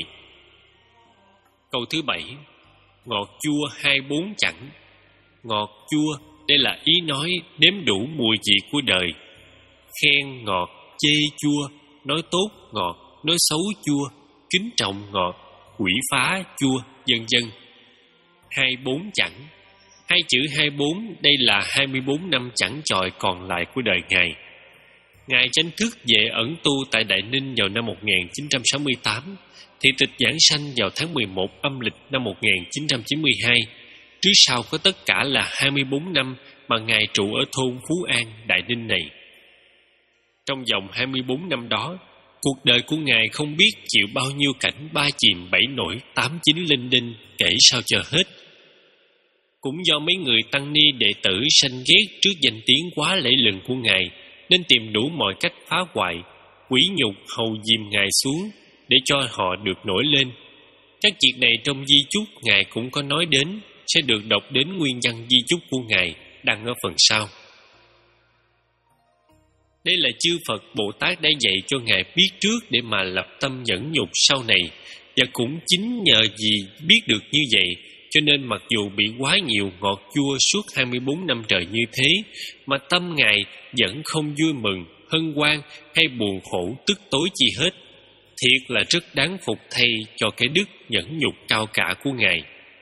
Câu thứ bảy, ngọt chua hai bốn chẳng. Ngọt chua, đây là ý nói nếm đủ mùi vị của đời. Khen ngọt, chê chua, nói tốt ngọt, nói xấu chua, kính trọng ngọt, quỷ phá chua, vân vân. Hai bốn chẳng. Hai chữ hai bốn đây là hai mươi bốn năm chẵn chọi còn lại của đời Ngài. Ngài chính thức về ẩn tu tại Đại Ninh vào năm một nghìn chín trăm sáu mươi tám, thị tịch giảng sanh vào tháng mười một âm lịch năm một nghìn chín trăm chín mươi hai. Trước sau có tất cả là hai mươi bốn năm mà Ngài trụ ở thôn Phú An, Đại Ninh này. Trong vòng hai mươi bốn năm đó, cuộc đời của Ngài không biết chịu bao nhiêu cảnh ba chìm bảy nổi, tám chín linh đinh, kể sao cho hết. Cũng do mấy người tăng ni đệ tử sanh ghét trước danh tiếng quá lẫy lừng của Ngài, nên tìm đủ mọi cách phá hoại, quỷ nhục hầu dìm Ngài xuống để cho họ được nổi lên. Các việc này trong di chúc Ngài cũng có nói đến, sẽ được đọc đến nguyên văn di chúc của Ngài đăng ở phần sau. Đây là chư Phật Bồ Tát đã dạy cho Ngài biết trước để mà lập tâm nhẫn nhục sau này, và cũng chính nhờ gì biết được như vậy cho nên mặc dù bị quá nhiều ngọt chua suốt hai mươi bốn năm trời như thế, mà tâm Ngài vẫn không vui mừng, hân hoan hay buồn khổ tức tối chi hết. Thiệt là rất đáng phục thay cho cái đức nhẫn nhục cao cả của Ngài.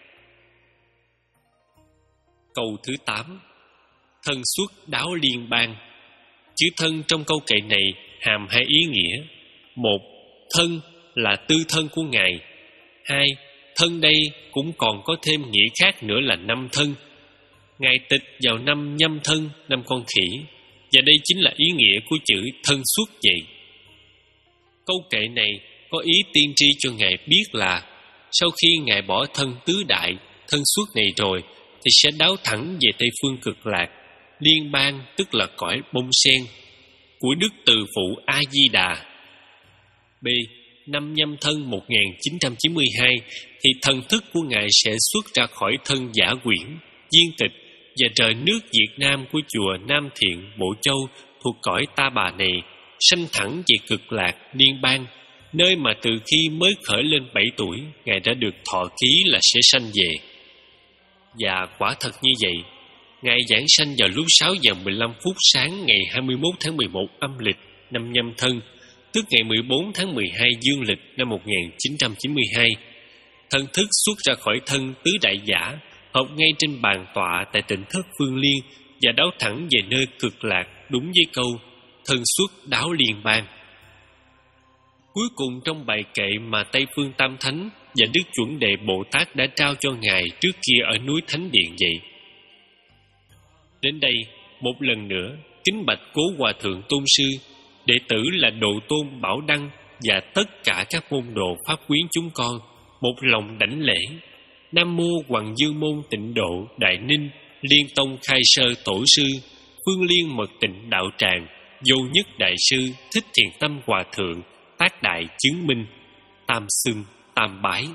Câu thứ tám. Thân xuất đáo liên bang. Chữ thân trong câu kệ này hàm hai ý nghĩa. Một, thân là tư thân của Ngài. Hai, thân đây cũng còn có thêm nghĩa khác nữa là năm thân. Ngài tịch vào năm Nhâm Thân, năm con khỉ, và đây chính là ý nghĩa của chữ thân xuất vậy. Câu kệ này có ý tiên tri cho Ngài biết là sau khi Ngài bỏ thân tứ đại, thân xuất này rồi, thì sẽ đáo thẳng về Tây Phương Cực Lạc, liên bang tức là cõi bông sen của Đức Từ Phụ A Di Đà. B. Năm Nhâm Thân một nghìn chín trăm chín mươi hai thì thần thức của Ngài sẽ xuất ra khỏi thân giả quyển, viên tịch và rời nước Việt Nam của chùa Nam Thiện, Bộ Châu thuộc cõi Ta Bà này, sanh thẳng về Cực Lạc liên bang, nơi mà từ khi mới khởi lên bảy tuổi, Ngài đã được thọ ký là sẽ sanh về. Và quả thật như vậy, Ngài giảng sanh vào lúc sáu giờ mười lăm phút sáng ngày hai mươi mốt tháng mười một âm lịch năm Nhâm Thân, tức ngày mười bốn tháng mười hai dương lịch năm một nghìn chín trăm chín mươi hai. Thần thức xuất ra khỏi thân tứ đại giả, hợp ngay trên bàn tọa tại tỉnh thất Phương Liên và đáo thẳng về nơi Cực Lạc, đúng với câu thân xuất đáo liên bang. Cuối cùng trong bài kệ mà Tây Phương Tam Thánh và Đức Chuẩn Đề Bồ Tát đã trao cho Ngài trước kia ở núi Thánh Điện vậy. Đến đây, một lần nữa, kính bạch Cố Hòa Thượng Tôn Sư, đệ tử là Độ Tôn Bảo Đăng và tất cả các môn đồ pháp quyến chúng con, một lòng đảnh lễ. Nam Mô Hoàng Dương Môn Tịnh Độ Đại Ninh Liên Tông Khai Sơ Tổ Sư, Phương Liên Mật Tịnh Đạo Tràng, Vô Nhất Đại Sư Thích Thiện Tâm Hòa Thượng, tác đại chứng minh, tam xưng, tam bái.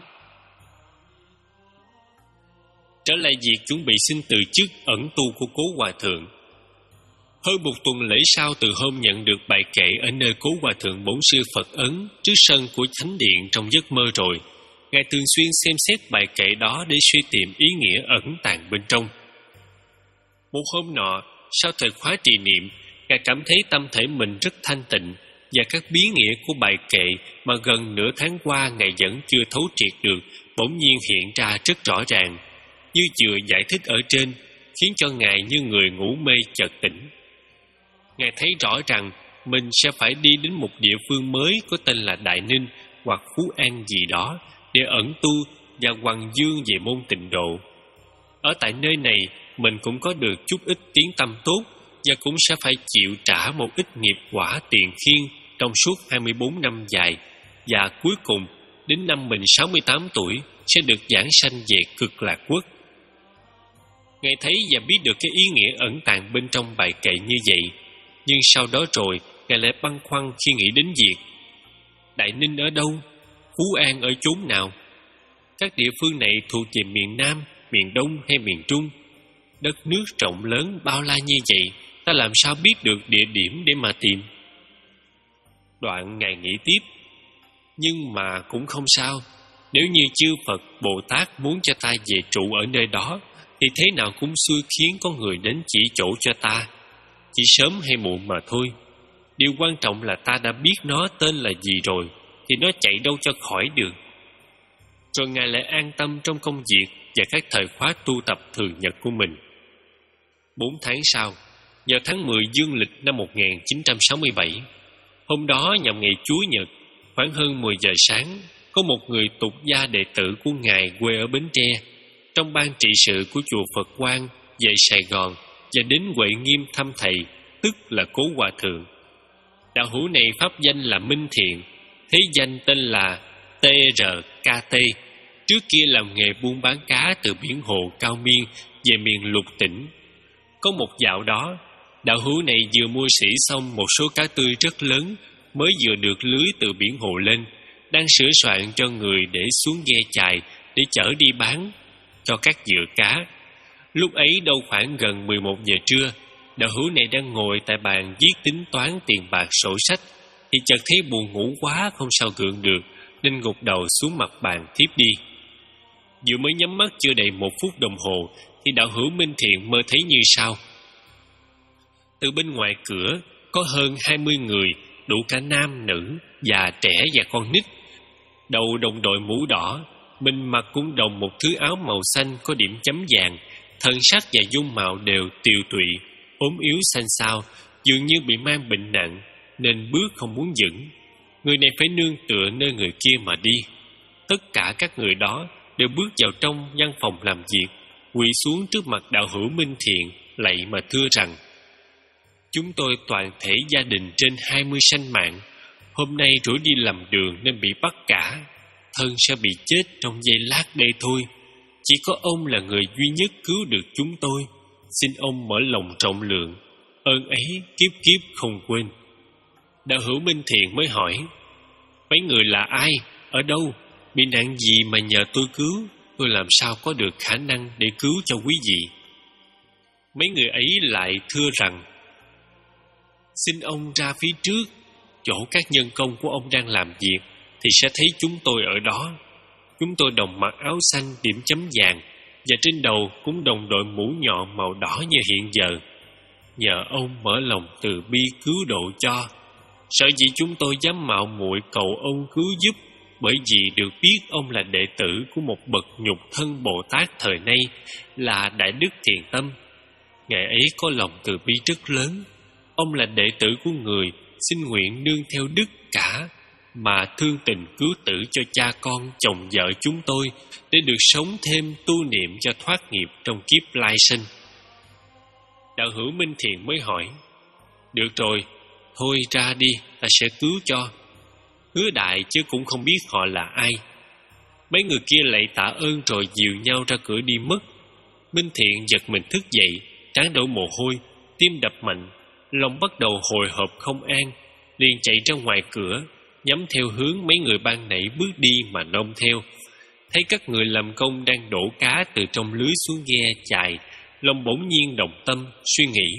Trở lại việc chuẩn bị xin từ chức ẩn tu của Cố Hòa Thượng. Hơn một tuần lễ sau từ hôm nhận được bài kệ ở nơi Cố Hòa Thượng Bổn Sư Phật Ấn trước sân của Thánh Điện trong giấc mơ rồi, Ngài thường xuyên xem xét bài kệ đó để suy tìm ý nghĩa ẩn tàng bên trong. Một hôm nọ, sau thời khóa trì niệm, Ngài cảm thấy tâm thể mình rất thanh tịnh, và các bí nghĩa của bài kệ mà gần nửa tháng qua Ngài vẫn chưa thấu triệt được bỗng nhiên hiện ra rất rõ ràng, như vừa giải thích ở trên, khiến cho Ngài như người ngủ mê chợt tỉnh. Ngài thấy rõ rằng mình sẽ phải đi đến một địa phương mới có tên là Đại Ninh hoặc Phú An gì đó để ẩn tu và hoằng dương về môn tịnh độ. Ở tại nơi này, mình cũng có được chút ít tiếng tăm tốt và cũng sẽ phải chịu trả một ít nghiệp quả tiền khiên trong suốt hai mươi bốn năm dài, và cuối cùng đến năm mình sáu mươi tám tuổi sẽ được giảng sanh về Cực Lạc Quốc. Ngài thấy và biết được cái ý nghĩa ẩn tàng bên trong bài kệ như vậy, nhưng sau đó rồi Ngài lại băn khoăn khi nghĩ đến việc Đại Ninh ở đâu, Phú An ở chốn nào, các địa phương này thuộc về miền Nam, miền Đông hay miền Trung. Đất nước rộng lớn bao la như vậy, ta làm sao biết được địa điểm để mà tìm? Đoạn Ngài nghĩ tiếp, nhưng mà cũng không sao, nếu như chư Phật Bồ Tát muốn cho ta về trụ ở nơi đó, thì thế nào cũng xui khiến có người đến chỉ chỗ cho ta, chỉ sớm hay muộn mà thôi. Điều quan trọng là ta đã biết nó tên là gì rồi, thì nó chạy đâu cho khỏi được. Rồi Ngài lại an tâm trong công việc và các thời khóa tu tập thường nhật của mình. Bốn tháng sau, vào tháng mười dương lịch năm một nghìn chín trăm sáu mươi bảy, hôm đó nhằm ngày Chúa Nhật, khoảng hơn mười giờ sáng, có một người tục gia đệ tử của Ngài quê ở Bến Tre, trong ban trị sự của chùa Phật Quang về Sài Gòn và đến Huệ Nghiêm thăm thầy, tức là Cố Hòa Thượng. Đạo hữu này pháp danh là Minh Thiện, thế danh tên là tê rờ ca tê. Trước kia làm nghề buôn bán cá từ biển hồ Cao Miên về miền Lục Tỉnh. Có một dạo đó, đạo hữu này vừa mua sỉ xong một số cá tươi rất lớn, mới vừa được lưới từ biển hồ lên, đang sửa soạn cho người để xuống ghe chài để chở đi bán cho các dựa cá. Lúc ấy đâu khoảng gần mười một giờ trưa, đạo hữu này đang ngồi tại bàn viết tính toán tiền bạc sổ sách, thì chợt thấy buồn ngủ quá không sao gượng được, nên gục đầu xuống mặt bàn thiếp đi. Vừa mới nhắm mắt chưa đầy một phút đồng hồ thì đạo hữu Minh Thiện mơ thấy như sau. Từ bên ngoài cửa có hơn hai mươi người, đủ cả nam, nữ, già, trẻ và con nít. Đầu đồng đội mũ đỏ, mình mặc cũng đồng một thứ áo màu xanh có điểm chấm vàng. Thân sắc và dung mạo đều tiều tụy, ốm yếu xanh xao, dường như bị mang bệnh nặng nên bước không muốn vững. Người này phải nương tựa nơi người kia mà đi. Tất cả các người đó đều bước vào trong văn phòng làm việc, quỳ xuống trước mặt đạo hữu Minh Thiện, lạy mà thưa rằng: chúng tôi toàn thể gia đình trên hai mươi sanh mạng, hôm nay rủi đi lầm đường nên bị bắt cả, thân sẽ bị chết trong giây lát đây thôi. Chỉ có ông là người duy nhất cứu được chúng tôi, xin ông mở lòng rộng lượng, ơn ấy kiếp kiếp không quên. Đạo hữu Minh Thiện mới hỏi: mấy người là ai, ở đâu, bị nạn gì mà nhờ tôi cứu? Tôi làm sao có được khả năng để cứu cho quý vị? Mấy người ấy lại thưa rằng: xin ông ra phía trước, chỗ các nhân công của ông đang làm việc, thì sẽ thấy chúng tôi ở đó. Chúng tôi đồng mặc áo xanh điểm chấm vàng, và trên đầu cũng đồng đội mũ nhọn màu đỏ như hiện giờ. Nhờ ông mở lòng từ bi cứu độ cho. Sợ gì chúng tôi dám mạo muội cầu ông cứu giúp, bởi vì được biết ông là đệ tử của một bậc nhục thân Bồ Tát thời nay, là Đại Đức Thiện Tâm. Ngài ấy có lòng từ bi rất lớn. Ông là đệ tử của người, xin nguyện nương theo đức cả mà thương tình cứu tử cho cha con, chồng vợ chúng tôi, để được sống thêm tu niệm cho thoát nghiệp trong kiếp lai sinh. Đạo hữu Minh Thiện mới hỏi: được rồi, thôi ra đi, ta sẽ cứu cho. Hứa đại chứ cũng không biết họ là ai. Mấy người kia lạy tạ ơn rồi dìu nhau ra cửa đi mất. Minh Thiện giật mình thức dậy, trán đổ mồ hôi, tim đập mạnh, lòng bắt đầu hồi hộp không an, liền chạy ra ngoài cửa, nhắm theo hướng mấy người ban nãy bước đi mà nông theo. Thấy các người làm công đang đổ cá từ trong lưới xuống ghe chài, lòng bỗng nhiên động tâm, suy nghĩ: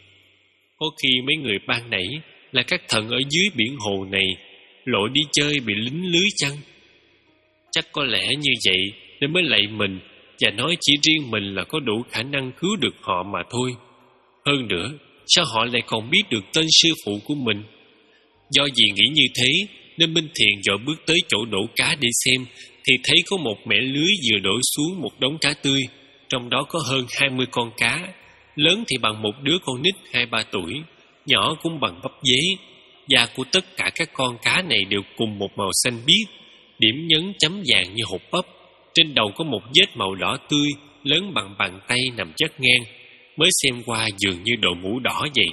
có khi mấy người ban nãy là các thần ở dưới biển hồ này lội đi chơi bị lính lưới chăng? Chắc có lẽ như vậy nên mới lạy mình và nói chỉ riêng mình là có đủ khả năng cứu được họ mà thôi. Hơn nữa, sao họ lại còn biết được tên sư phụ của mình? Do vì nghĩ như thế nên Minh Thiện vội bước tới chỗ đổ cá để xem, thì thấy có một mẻ lưới vừa đổ xuống một đống cá tươi, trong đó có hơn hai mươi con cá, lớn thì bằng một đứa con nít hai ba tuổi, nhỏ cũng bằng bắp dế. Da của tất cả các con cá này đều cùng một màu xanh biếc, điểm nhấn chấm vàng như hột bắp. Trên đầu có một vết màu đỏ tươi, lớn bằng bàn tay nằm chất ngang, mới xem qua dường như đội mũ đỏ vậy.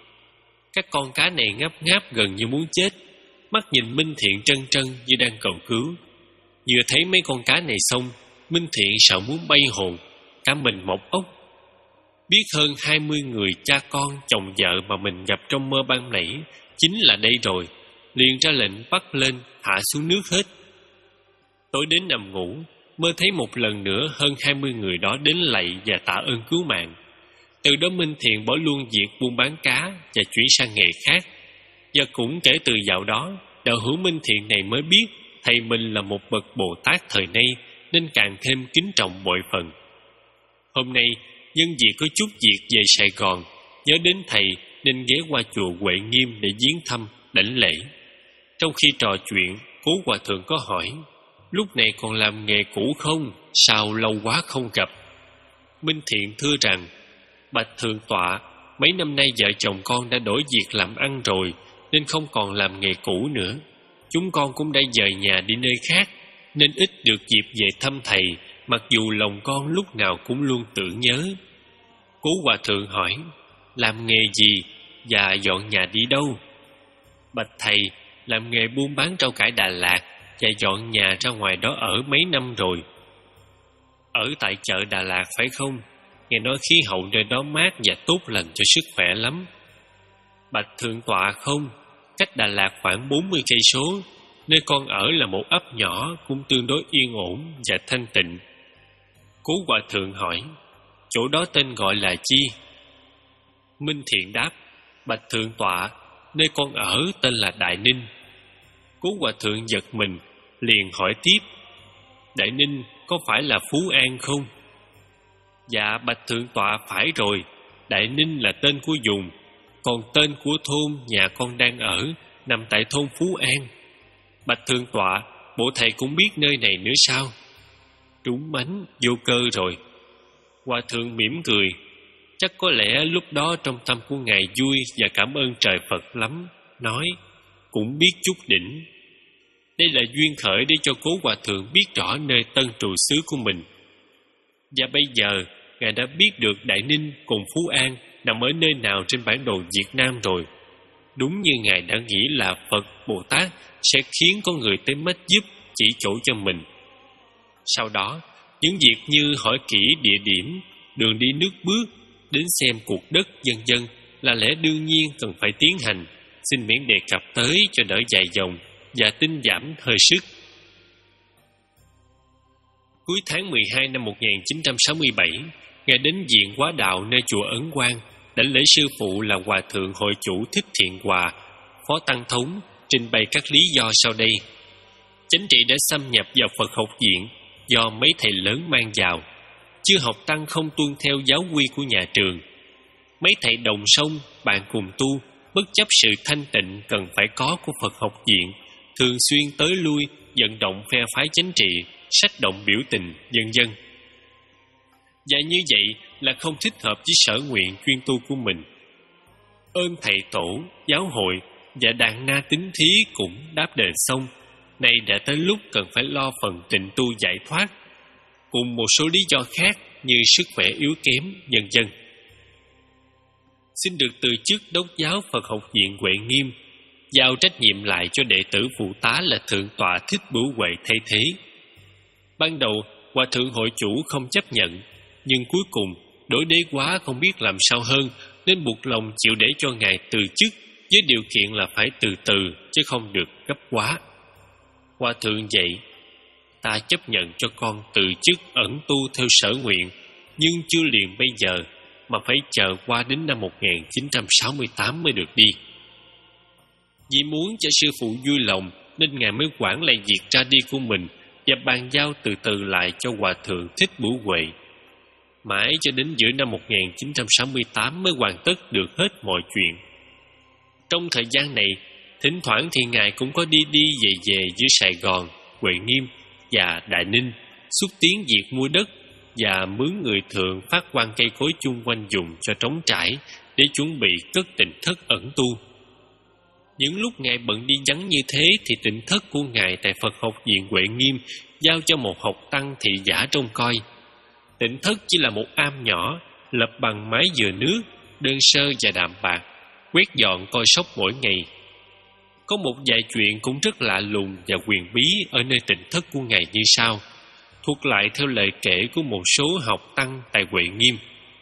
Các con cá này ngáp ngáp gần như muốn chết, mắt nhìn Minh Thiện trân trân như đang cầu cứu. Vừa thấy mấy con cá này xong, Minh Thiện sợ muốn bay hồn, cả mình mọc ốc. Biết hơn hai mươi người cha con, chồng vợ mà mình gặp trong mơ ban nãy chính là đây rồi, liền ra lệnh bắt lên, hạ xuống nước hết. Tối đến nằm ngủ, mơ thấy một lần nữa hơn hai mươi người đó đến lạy và tạ ơn cứu mạng. Từ đó Minh Thiện bỏ luôn việc buôn bán cá và chuyển sang nghề khác. Và cũng kể từ dạo đó, đạo hữu Minh Thiện này mới biết thầy mình là một bậc Bồ Tát thời nay, nên càng thêm kính trọng bội phần. Hôm nay, nhân vì có chút việc về Sài Gòn, nhớ đến thầy nên ghé qua chùa Huệ Nghiêm để viếng thăm, đảnh lễ. Trong khi trò chuyện, Cố Hòa Thượng có hỏi: lúc này còn làm nghề cũ không? Sao lâu quá không gặp? Minh Thiện thưa rằng: bạch thượng tọa, mấy năm nay vợ chồng con đã đổi việc làm ăn rồi, nên không còn làm nghề cũ nữa. Chúng con cũng đã dời nhà đi nơi khác, nên ít được dịp về thăm thầy, mặc dù lòng con lúc nào cũng luôn tưởng nhớ. Cố Hòa Thượng hỏi: làm nghề gì và dọn nhà đi đâu? Bạch thầy, làm nghề buôn bán rau cải Đà Lạt và dọn nhà ra ngoài đó ở mấy năm rồi. Ở tại chợ Đà Lạt phải không? Nghe nói khí hậu nơi đó mát và tốt lành cho sức khỏe lắm. Bạch thượng tọa, không, cách Đà Lạt khoảng bốn mươi cây số. Nơi con ở là một ấp nhỏ, cũng tương đối yên ổn và thanh tịnh. Cố Hòa Thượng hỏi: chỗ đó tên gọi là chi? Minh Thiện đáp: bạch thượng tọa, nơi con ở tên là Đại Ninh. Cố Hòa Thượng giật mình, liền hỏi tiếp: Đại Ninh có phải là Phú An không? Dạ bạch thượng tọa, phải rồi. Đại Ninh là tên của vùng, còn tên của thôn nhà con đang ở nằm tại thôn Phú An. Bạch thượng tọa, bộ thầy cũng biết nơi này nữa sao? Trúng mánh, vô cơ rồi. Hòa thượng mỉm cười. Chắc có lẽ lúc đó trong tâm của ngài vui và cảm ơn trời Phật lắm, nói cũng biết chút đỉnh. Đây là duyên khởi để cho cố hòa thượng biết rõ nơi tân trụ xứ của mình. Và bây giờ ngài đã biết được Đại Ninh cùng Phú An nằm ở nơi nào trên bản đồ Việt Nam rồi. Đúng như ngài đã nghĩ là Phật Bồ Tát sẽ khiến con người tới mất giúp chỉ chỗ cho mình. Sau đó, những việc như hỏi kỹ địa điểm, đường đi nước bước, đến xem cuộc đất vân vân là lẽ đương nhiên cần phải tiến hành. Xin miễn đề cập tới cho đỡ dài dòng và tinh giảm hơi sức. Cuối tháng mười hai năm một nghìn chín trăm sáu mươi bảy, ngài đến viện Hóa Đạo nơi chùa Ấn Quang, đảnh lễ sư phụ là Hòa thượng hội chủ Thích Thiện Hòa, phó tăng thống, trình bày các lý do sau đây. Chánh trị đã xâm nhập vào Phật học viện do mấy thầy lớn mang vào. Chư học tăng không tuân theo giáo quy của nhà trường. Mấy thầy đồng sông bạn cùng tu, bất chấp sự thanh tịnh cần phải có của Phật học viện, thường xuyên tới lui vận động phe phái chánh trị, sách động biểu tình, vân vân. Và như vậy là không thích hợp với sở nguyện chuyên tu của mình. Ơn thầy tổ, giáo hội và đàn na tín thí cũng đáp đền xong. Nay đã tới lúc cần phải lo phần tịnh tu giải thoát, cùng một số lý do khác như sức khỏe yếu kém, vân vân. Xin được từ chức đốc giáo Phật học viện Huệ Nghiêm, giao trách nhiệm lại cho đệ tử phụ tá là Thượng tọa Thích Bửu Huệ thay thế. Ban đầu, Hòa thượng hội chủ không chấp nhận, nhưng cuối cùng đối đế quá không biết làm sao hơn, nên buộc lòng chịu để cho ngài từ chức, với điều kiện là phải từ từ chứ không được gấp quá. Hòa thượng dạy: ta chấp nhận cho con từ chức ẩn tu theo sở nguyện, nhưng chưa liền bây giờ, mà phải chờ qua đến năm một nghìn chín trăm sáu mươi tám mới được đi. Vì muốn cho sư phụ vui lòng nên ngài mới quản lại việc ra đi của mình và bàn giao từ từ lại cho Hòa thượng Thích Bửu Huệ. Mãi cho đến giữa năm một nghìn chín trăm sáu mươi tám mới hoàn tất được hết mọi chuyện. Trong thời gian này, thỉnh thoảng thì ngài cũng có đi đi về về giữa Sài Gòn, Huệ Nghiêm và Đại Ninh, xúc tiến việc mua đất và mướn người thường phát quan cây cối chung quanh dùng cho trống trải để chuẩn bị cất tịnh thất ẩn tu. Những lúc ngài bận đi vắng như thế thì tịnh thất của ngài tại Phật học viện Huệ Nghiêm giao cho một học tăng thị giả trông coi. Tịnh thất chỉ là một am nhỏ, lập bằng mái dừa nước, đơn sơ và đạm bạc, quét dọn coi sóc mỗi ngày. Có một vài chuyện cũng rất lạ lùng và huyền bí ở nơi tịnh thất của ngài như sau, thuộc lại theo lời kể của một số học tăng tại Huệ Nghiêm.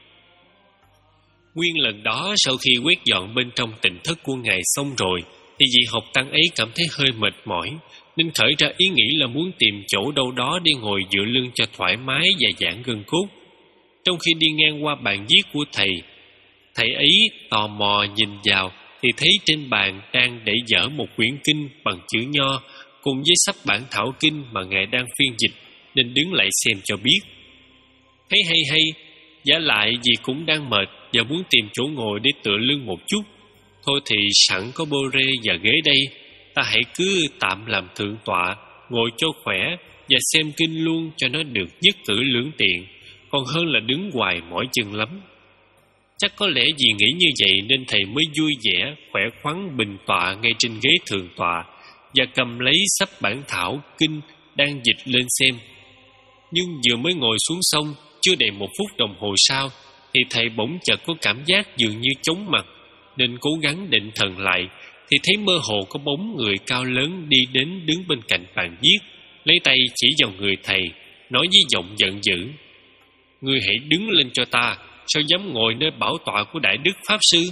Nguyên lần đó, sau khi quét dọn bên trong tịnh thất của ngài xong rồi, thì vị học tăng ấy cảm thấy hơi mệt mỏi, nên khởi ra ý nghĩ là muốn tìm chỗ đâu đó để ngồi dựa lưng cho thoải mái và giãn gân cốt. Trong khi đi ngang qua bàn viết của thầy, thầy ấy tò mò nhìn vào thì thấy trên bàn đang để dở một quyển kinh bằng chữ nho cùng với sắp bản thảo kinh mà ngài đang phiên dịch, nên đứng lại xem cho biết. Thấy hay hay, giả lại vì cũng đang mệt và muốn tìm chỗ ngồi để tựa lưng một chút. Thôi thì sẵn có bô rê và ghế đây, ta hãy cứ tạm làm thượng tọa, ngồi cho khỏe và xem kinh luôn cho nó được nhất cử lưỡng tiện, còn hơn là đứng hoài mỏi chân lắm. Chắc có lẽ vì nghĩ như vậy nên thầy mới vui vẻ, khỏe khoắn bình tọa ngay trên ghế thượng tọa và cầm lấy sắp bản thảo kinh đang dịch lên xem. Nhưng vừa mới ngồi xuống xong, chưa đầy một phút đồng hồ sau, thì thầy bỗng chợt có cảm giác dường như chóng mặt, nên cố gắng định thần lại, thì thấy mơ hồ có bóng người cao lớn đi đến đứng bên cạnh bàn viết, lấy tay chỉ vào người thầy, nói với giọng giận dữ: "Ngươi hãy đứng lên cho ta, sao dám ngồi nơi bảo tọa của Đại Đức Pháp Sư?"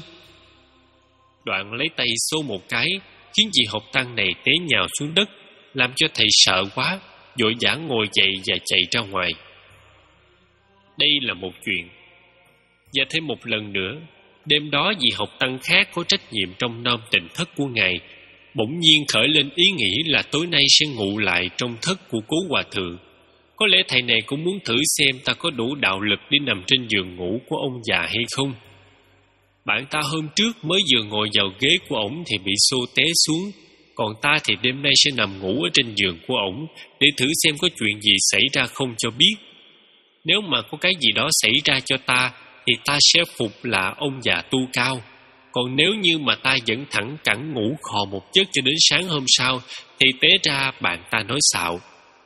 Đoạn lấy tay xô một cái, khiến vị học tăng này té nhào xuống đất, làm cho thầy sợ quá, vội vã ngồi dậy và chạy ra ngoài. Đây là một chuyện. Và thêm một lần nữa, đêm đó vị học tăng khác có trách nhiệm trong nom tịnh thất của ngài bỗng nhiên khởi lên ý nghĩ là tối nay sẽ ngụ lại trong thất của cố hòa thượng. Có lẽ thầy này cũng muốn thử xem ta có đủ đạo lực để nằm trên giường ngủ của ông già hay không. Bạn ta hôm trước mới vừa ngồi vào ghế của ổng thì bị xô té xuống, còn ta thì đêm nay sẽ nằm ngủ ở trên giường của ổng để thử xem có chuyện gì xảy ra không cho biết. Nếu mà có cái gì đó xảy ra cho ta thì ta sẽ phục là ông già tu cao. Còn nếu như mà ta vẫn thẳng cẳng ngủ khò một giấc cho đến sáng hôm sau thì té ra bạn ta nói xạo.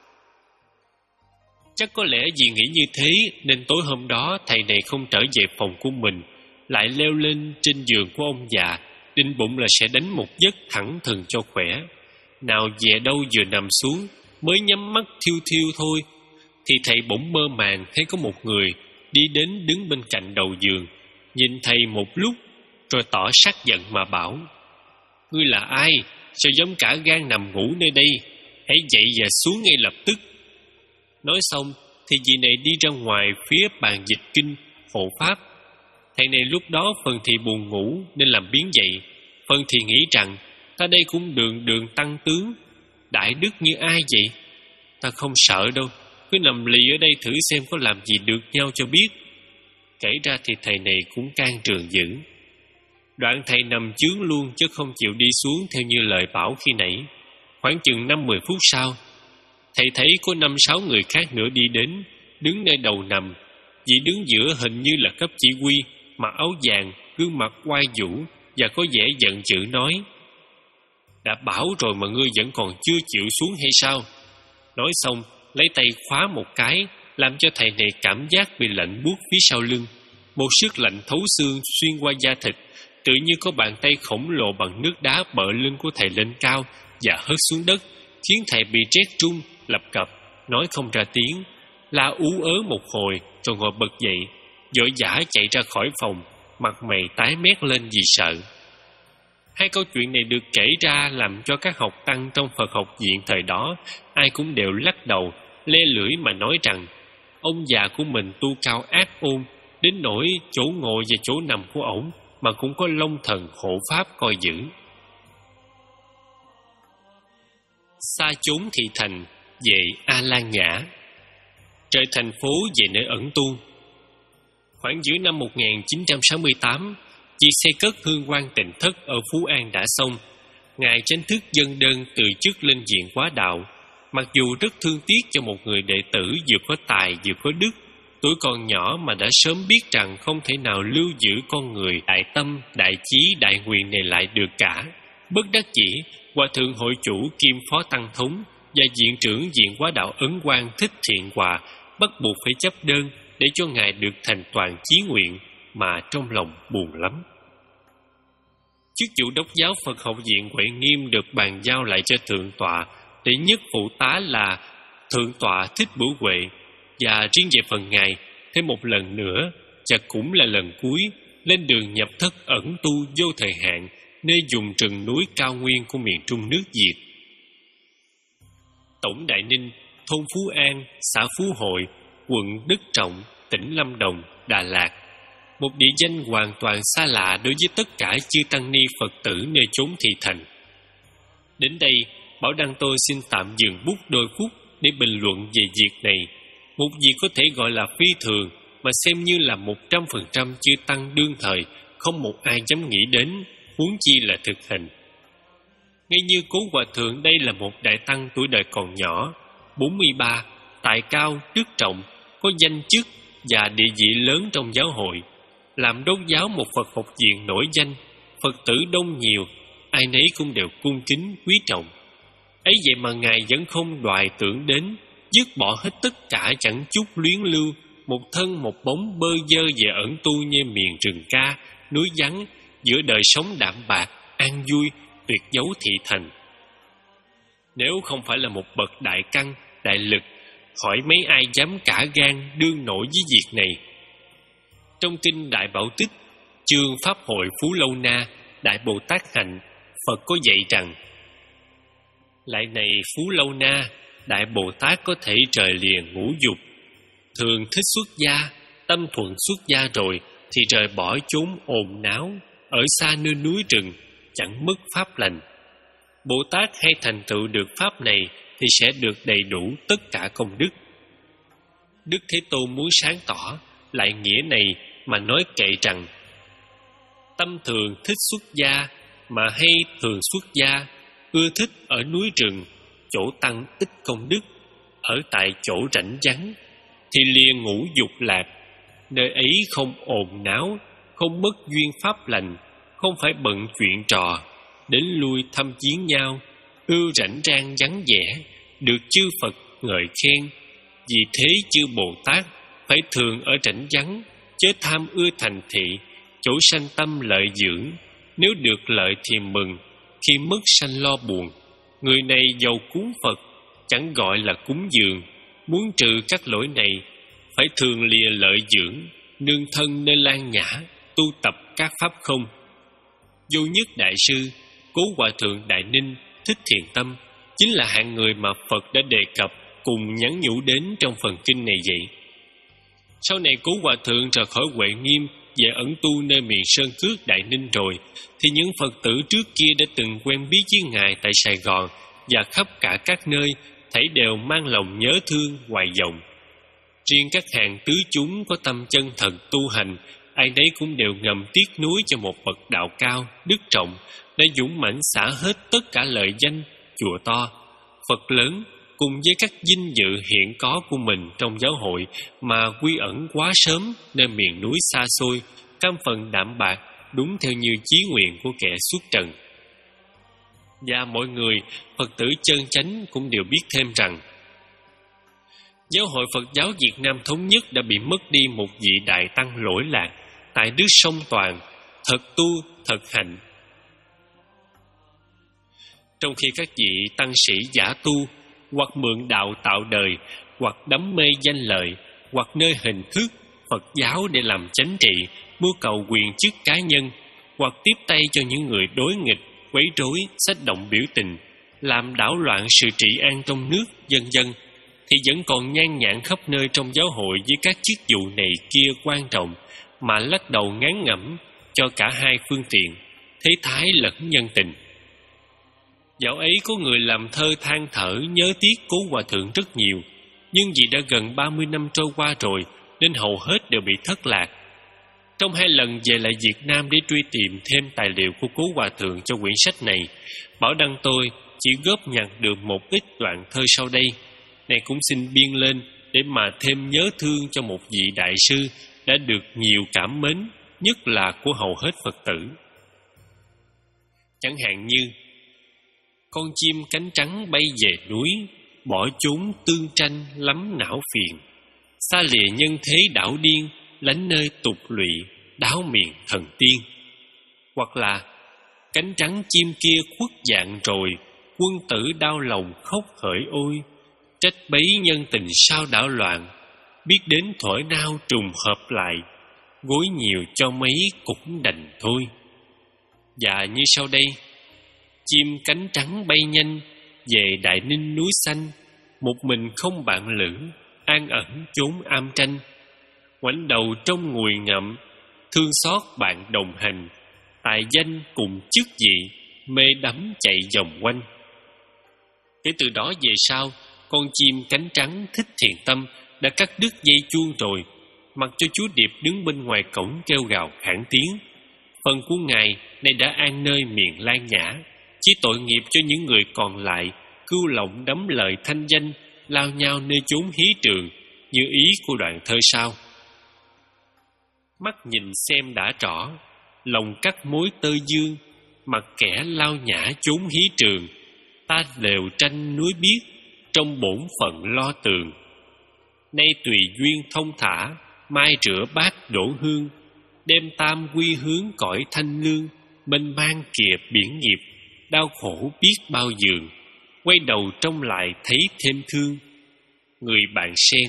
Chắc có lẽ vì nghĩ như thế nên tối hôm đó thầy này không trở về phòng của mình, lại leo lên trên giường của ông già, định bụng là sẽ đánh một giấc thẳng thừng cho khỏe. Nào về đâu vừa nằm xuống, mới nhắm mắt thiêu thiêu thôi, thì thầy bỗng mơ màng thấy có một người đi đến đứng bên cạnh đầu giường, nhìn thầy một lúc, rồi tỏ sắc giận mà bảo: "Ngươi là ai? Sao dám cả gan nằm ngủ nơi đây? Hãy dậy và xuống ngay lập tức." Nói xong thì vị này đi ra ngoài phía bàn dịch kinh hộ pháp. Thầy này lúc đó phần thì buồn ngủ nên làm biến dậy, phần thì nghĩ rằng ta đây cũng đường đường tăng tướng, đại đức như ai vậy? Ta không sợ đâu, cứ nằm lì ở đây thử xem có làm gì được nhau cho biết. Kể ra thì thầy này cũng can trường dữ. Đoạn thầy nằm chướng luôn chứ không chịu đi xuống theo như lời bảo khi nãy. Khoảng chừng năm mười phút sau, thầy thấy có năm sáu người khác nữa đi đến, đứng nơi đầu nằm. Vị đứng giữa hình như là cấp chỉ huy, mặc áo vàng, gương mặt oai vũ và có vẻ giận dữ nói: "Đã bảo rồi mà ngươi vẫn còn chưa chịu xuống hay sao?" Nói xong lấy tay khóa một cái, làm cho thầy này cảm giác bị lạnh buốt phía sau lưng. Một sức lạnh thấu xương xuyên qua da thịt, tự như có bàn tay khổng lồ bằng nước đá bợ lưng của thầy lên cao và hất xuống đất, khiến thầy bị rét run, lập cập, nói không ra tiếng, la ú ớ một hồi rồi ngồi bật dậy, vội vã chạy ra khỏi phòng, mặt mày tái mét lên vì sợ. Hai câu chuyện này được kể ra làm cho các học tăng trong Phật học viện thời đó ai cũng đều lắc đầu, le lưỡi mà nói rằng ông già của mình tu cao ác ôn, đến nỗi chỗ ngồi và chỗ nằm của ổng mà cũng có long thần hộ pháp coi giữ. Xa chốn thị thành, về A Lan Nhã. Trời thành phố về nơi ẩn tu. Khoảng giữa năm một nghìn chín trăm sáu mươi tám, việc xây cất hương quan tịnh thất ở Phú An đã xong. Ngài Chánh thức dâng đơn từ chức lên diện quá đạo. Mặc dù rất thương tiếc cho một người đệ tử vừa có tài vừa có đức, tuổi còn nhỏ mà đã sớm biết rằng không thể nào lưu giữ con người đại tâm, đại chí, đại nguyện này lại được cả. Bất đắc dĩ, Hòa thượng hội chủ kiêm phó tăng thống và viện trưởng viện quá đạo Ấn Quang Thích Thiện Hòa bắt buộc phải chấp đơn để cho ngài được thành toàn chí nguyện, mà trong lòng buồn lắm. Chức vụ đốc giáo Phật học viện Huệ Nghiêm được bàn giao lại cho thượng tọa để nhất phụ tá là thượng tọa Thích Bửu Huệ, và riêng về phần ngài thêm một lần nữa, và cũng là lần cuối, lên đường nhập thất ẩn tu vô thời hạn nơi vùng rừng núi cao nguyên của miền Trung nước Việt. Tổng Đại Ninh, thôn Phú An, xã Phú Hội, quận Đức Trọng, tỉnh Lâm Đồng, Đà Lạt, một địa danh hoàn toàn xa lạ đối với tất cả chư tăng ni Phật tử nơi chốn thị thành. Đến đây, Bảo Đăng tôi xin tạm dừng bút đôi phút để bình luận về việc này, một việc có thể gọi là phi thường mà xem như là một trăm phần trăm chư tăng đương thời không một ai dám nghĩ đến, huống chi là thực hành. Ngay như Cố Hòa Thượng đây là một đại tăng tuổi đời còn nhỏ, bốn mươi ba, tài cao, đức trọng, có danh chức và địa vị lớn trong giáo hội, làm đốc giáo một Phật học viện nổi danh, Phật tử đông nhiều, ai nấy cũng đều cung kính quý trọng. Ấy vậy mà ngài vẫn không đoài tưởng đến, dứt bỏ hết tất cả chẳng chút luyến lưu, một thân một bóng bơ vơ về ẩn tu như miền rừng ca, núi vắng, giữa đời sống đạm bạc, an vui, tuyệt dấu thị thành. Nếu không phải là một bậc đại căn, đại lực, hỏi mấy ai dám cả gan đương nổi với việc này. Trong kinh Đại Bảo Tích, chương Pháp hội Phú Lâu Na, Đại Bồ Tát Hạnh, Phật có dạy rằng: lại này Phú Lâu Na, Đại Bồ Tát có thể trời liền ngũ dục, thường thích xuất gia, tâm thuận xuất gia rồi thì rời bỏ chốn ồn náo, ở xa nơi núi rừng, chẳng mất pháp lành. Bồ Tát hay thành tựu được pháp này thì sẽ được đầy đủ tất cả công đức. Đức Thế Tôn muốn sáng tỏ lại nghĩa này mà nói kệ rằng: tâm thường thích xuất gia, mà hay thường xuất gia, ưa thích ở núi rừng, chỗ tăng ít công đức, ở tại chỗ rảnh vắng, thì liền ngủ dục lạc. Nơi ấy không ồn náo, không mất duyên pháp lành, không phải bận chuyện trò, đến lui thăm viếng nhau, ưa rảnh rang vắng vẻ, được chư Phật ngợi khen. Vì thế chư Bồ Tát phải thường ở rảnh vắng, chớ tham ưa thành thị, chỗ sanh tâm lợi dưỡng. Nếu được lợi thì mừng, khi mất sanh lo buồn. Người này giàu cúng Phật, chẳng gọi là cúng dường. Muốn trừ các lỗi này, phải thường lìa lợi dưỡng, nương thân nơi lan nhã, tu tập các pháp không. Vô Nhất Đại Sư, Cố Hòa Thượng Đại Ninh Thích Thiền Tâm chính là hạng người mà Phật đã đề cập cùng nhắn nhủ đến trong phần kinh này vậy. Sau này Cố Hòa Thượng rời khỏi Huệ Nghiêm về ẩn tu nơi miền Sơn Cước Đại Ninh rồi, thì những Phật tử trước kia đã từng quen biết với Ngài tại Sài Gòn và khắp cả các nơi, thảy đều mang lòng nhớ thương hoài vọng. Riêng các hàng tứ chúng có tâm chân thật tu hành, ai nấy cũng đều ngầm tiếc nuối cho một bậc đạo cao, đức trọng, đã dũng mãnh xả hết tất cả lợi danh, chùa to, Phật lớn, cùng với các vinh dự hiện có của mình trong giáo hội mà quy ẩn quá sớm nơi miền núi xa xôi, cam phần đạm bạc, đúng theo như chí nguyện của kẻ xuất trần. Và mọi người, Phật tử chân chánh cũng đều biết thêm rằng, Giáo hội Phật giáo Việt Nam Thống Nhất đã bị mất đi một vị đại tăng lỗi lạc tại Đức Sông Toàn, thật tu, thật hành. Trong khi các vị tăng sĩ giả tu, hoặc mượn đạo tạo đời, hoặc đắm mê danh lợi, hoặc nơi hình thức Phật giáo để làm chánh trị, mưu cầu quyền chức cá nhân, hoặc tiếp tay cho những người đối nghịch, quấy rối, xách động biểu tình, làm đảo loạn sự trị an trong nước, vân vân, thì vẫn còn nhan nhản khắp nơi trong giáo hội với các chức vụ này kia quan trọng, mà lắc đầu ngán ngẩm cho cả hai phương tiện, thế thái lẫn nhân tình. Dạo ấy có người làm thơ than thở nhớ tiếc Cố Hòa Thượng rất nhiều, nhưng vì đã gần ba mươi năm trôi qua rồi nên hầu hết đều bị thất lạc. Trong hai lần về lại Việt Nam để truy tìm thêm tài liệu của Cố Hòa Thượng cho quyển sách này, Bảo Đăng tôi chỉ góp nhặt được một ít đoạn thơ sau đây. Này cũng xin biên lên để mà thêm nhớ thương cho một vị đại sư đã được nhiều cảm mến, nhất là của hầu hết Phật tử. Chẳng hạn như: con chim cánh trắng bay về núi, bỏ chốn tương tranh lắm não phiền, xa lìa nhân thế đảo điên, lánh nơi tục lụy, đáo miền thần tiên. Hoặc là: cánh trắng chim kia khuất dạng rồi, quân tử đau lòng khóc hỡi ôi, trách bấy nhân tình sao đảo loạn, biết đến thổi nao trùng hợp lại, gối nhiều cho mấy cũng đành thôi. Và như sau đây: chim cánh trắng bay nhanh về Đại Ninh núi xanh, một mình không bạn lữ, an ẩn chốn am tranh, ngoảnh đầu trong ngùi ngậm, thương xót bạn đồng hành, tài danh cùng chức vị, mê đắm chạy vòng quanh. Kể từ đó về sau, con chim cánh trắng Thích Thiền Tâm đã cắt đứt dây chuông rồi, mặc cho chú điệp đứng bên ngoài cổng kêu gào khản tiếng. Phần của Ngài nay đã an nơi miền Lan Nhã, chỉ tội nghiệp cho những người còn lại cưu lộng đắm lợi thanh danh, lao nhau nơi chốn hí trường, như ý của đoạn thơ sau: mắt nhìn xem đã rõ, lòng cắt mối tơ dương, mặt kẻ lao nhã chốn hí trường, ta đều tranh núi biết, trong bổn phận lo tường. Nay tùy duyên thông thả, mai rửa bát đổ hương, đem tam quy hướng cõi thanh lương, mênh mang kìa biển nghiệp, đau khổ biết bao giường, quay đầu trông lại thấy thêm thương. Người bạn sen.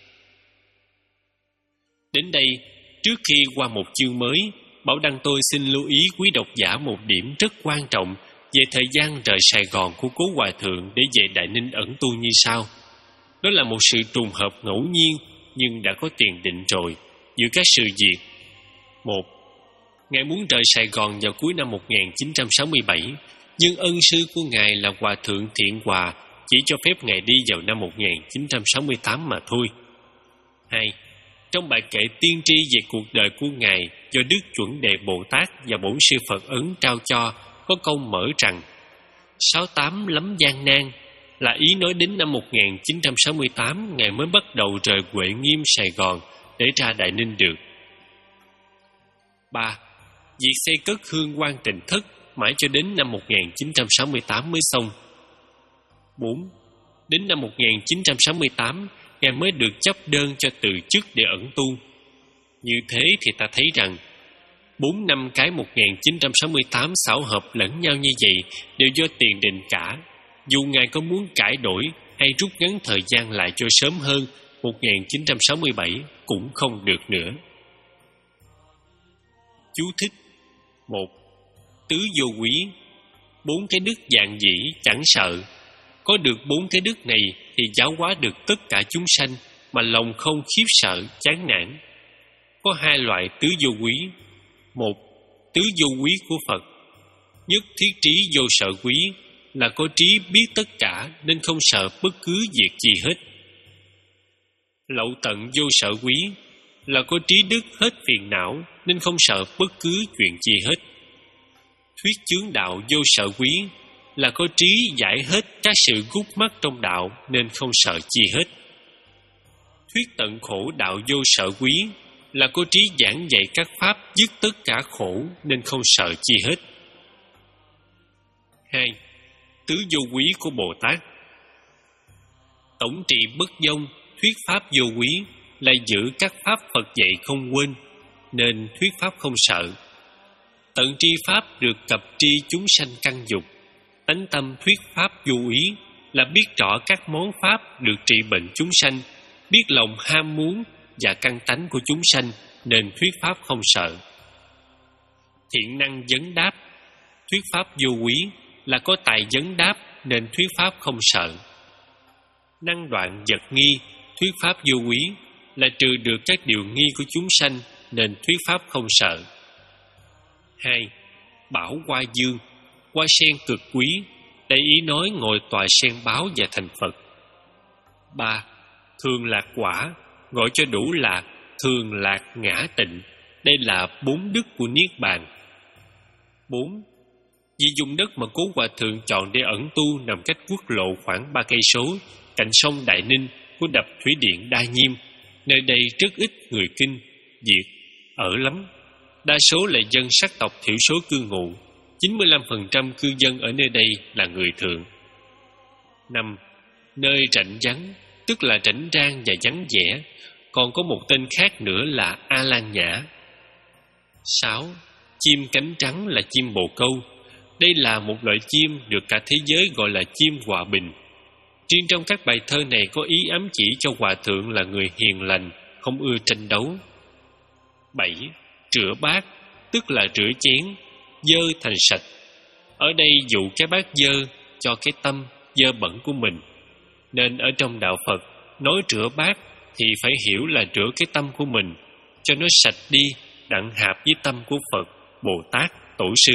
Đến đây, trước khi qua một chương mới, Bảo Đăng tôi xin lưu ý quý độc giả một điểm rất quan trọng về thời gian rời Sài Gòn của Cố Hòa Thượng để về Đại Ninh ẩn tu như sau. Đó là một sự trùng hợp ngẫu nhiên nhưng đã có tiền định rồi giữa các sự việc. Một, Ngài muốn rời Sài Gòn vào cuối năm một nghìn chín trăm sáu mươi bảy, nhưng ân sư của Ngài là Hòa Thượng Thiện Hòa chỉ cho phép Ngài đi vào năm một nghìn chín trăm sáu mươi tám mà thôi. Hai, trong bài kệ tiên tri về cuộc đời của Ngài do Đức Chuẩn Đề Bồ Tát và Bổn Sư Phật Ấn trao cho, có câu mở rằng sáu tám lắm gian nan, là ý nói đến năm một nghìn chín trăm sáu mươi tám Ngài mới bắt đầu rời Huệ Nghiêm Sài Gòn để ra Đại Ninh được. Ba, việc xây cất hương quan Tịnh Thất mãi cho đến năm một nghìn chín trăm sáu mươi tám mới xong. Bốn, đến năm một nghìn chín trăm sáu mươi tám Ngài mới được chấp đơn cho từ chức để ẩn tu. Như thế thì ta thấy rằng bốn năm cái một nghìn chín trăm sáu mươi tám xảo hợp lẫn nhau như vậy đều do tiền định cả. Dù Ngài có muốn cải đổi hay rút ngắn thời gian lại cho sớm hơn một nghìn chín trăm sáu mươi bảy cũng không được nữa. Chú thích. Một, tứ vô quý. Bốn cái đức dạng dĩ chẳng sợ. Có được bốn cái đức này thì giáo hóa được tất cả chúng sanh, mà lòng không khiếp sợ, chán nản. Có hai loại tứ vô quý. Một, tứ vô quý của Phật. Nhất thiết trí vô sợ quý, là có trí biết tất cả nên không sợ bất cứ việc gì hết. Lậu tận vô sợ quý, là có trí đức hết phiền não nên không sợ bất cứ chuyện gì hết. Thuyết chướng đạo vô sợ quý, là có trí giải hết các sự gút mắc trong đạo nên không sợ chi hết. Thuyết tận khổ đạo vô sợ quý, là có trí giảng dạy các pháp dứt tất cả khổ nên không sợ chi hết. Hai, tứ vô quý của Bồ Tát. Tổng trị bất vong, thuyết pháp vô quý, là giữ các pháp Phật dạy không quên, nên thuyết pháp không sợ. Tận tri pháp được cập tri chúng sanh căn dục. Tánh tâm thuyết pháp vô ý, là biết rõ các món pháp được trị bệnh chúng sanh, biết lòng ham muốn và căn tánh của chúng sanh, nên thuyết pháp không sợ. Thiện năng vấn đáp, thuyết pháp vô quý, là có tài vấn đáp nên thuyết pháp không sợ. Năng đoạn vật nghi, thuyết pháp vô quý, là trừ được các điều nghi của chúng sanh nên thuyết pháp không sợ. Hai, bảo hoa dương, hoa sen cực quý, đây ý nói ngồi tòa sen báo và thành Phật. Ba, thường lạc quả, gọi cho đủ lạc, thường lạc ngã tịnh, đây là bốn đức của Niết Bàn. Bốn, vì vùng đất mà Cố Hòa Thượng chọn để ẩn tu nằm cách quốc lộ khoảng ba cây số, cạnh sông Đại Ninh của đập thủy điện Đa Nhiêm, nơi đây rất ít người Kinh, Việt ở lắm. Đa số là dân sắc tộc thiểu số cư ngụ, chín mươi lăm phần trăm cư dân ở nơi đây là người Thượng. Năm, nơi rảnh vắng, tức là rảnh rang và vắng vẻ, còn có một tên khác nữa là A Lan Nhã. Sáu, chim cánh trắng là chim bồ câu. Đây là một loại chim được cả thế giới gọi là chim hòa bình. Riêng trong các bài thơ này có ý ám chỉ cho Hòa Thượng là người hiền lành, không ưa tranh đấu. Bảy, rửa bát, tức là rửa chén, dơ thành sạch. Ở đây dụ cái bát dơ cho cái tâm dơ bẩn của mình. Nên ở trong đạo Phật, nói rửa bát thì phải hiểu là rửa cái tâm của mình, cho nó sạch đi, đặng hạp với tâm của Phật, Bồ Tát, Tổ sư.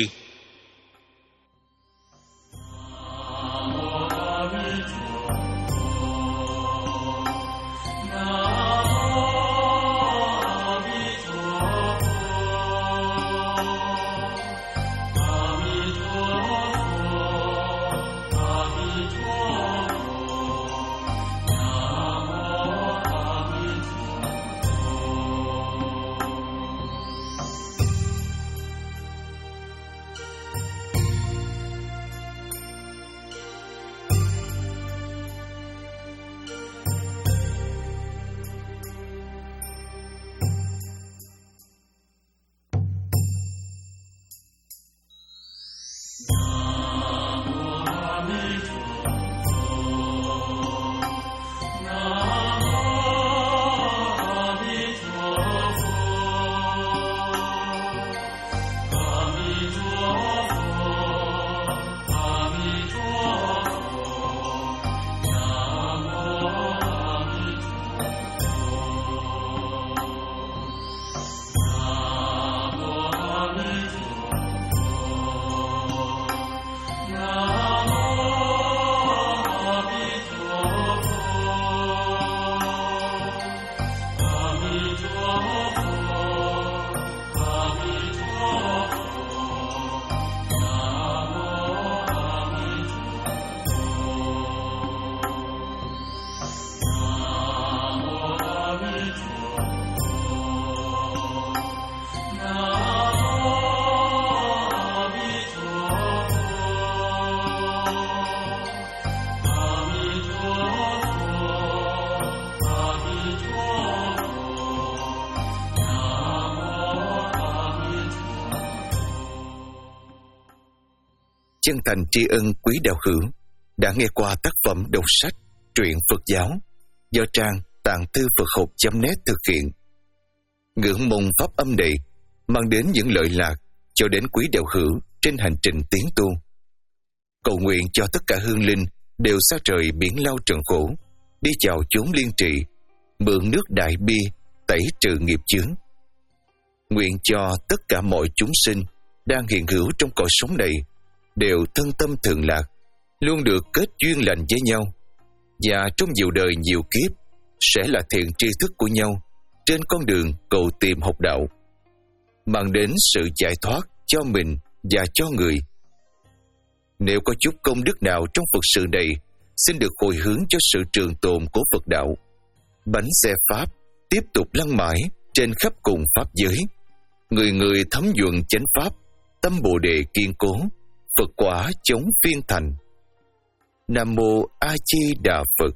chân thành tri ân quý đạo hữu đã nghe qua tác phẩm đọc sách truyện Phật giáo do trang tạng thư Phật học chấm net thực hiện. Ngưỡng mong pháp âm này mang đến những lợi lạc cho đến quý đạo hữu trên hành trình tiến tu. Cầu nguyện cho tất cả hương linh đều xa trời biển lao trần khổ, đi chào chốn liên trị, mượn nước đại bi tẩy trừ nghiệp chướng. Nguyện cho tất cả mọi chúng sinh đang hiện hữu trong cõi sống này đều thân tâm thường lạc, luôn được kết duyên lành với nhau, và trong nhiều đời nhiều kiếp sẽ là thiện tri thức của nhau trên con đường cầu tìm học đạo, mang đến sự giải thoát cho mình và cho người. Nếu có chút công đức nào trong Phật sự này, xin được hồi hướng cho sự trường tồn của Phật đạo. Bánh xe Pháp tiếp tục lăn mãi trên khắp cùng Pháp giới. Người người thấm nhuận chánh Pháp, tâm Bồ Đề kiên cố, Phật quả chống phiên thành. Nam Mô A Di Đà Phật.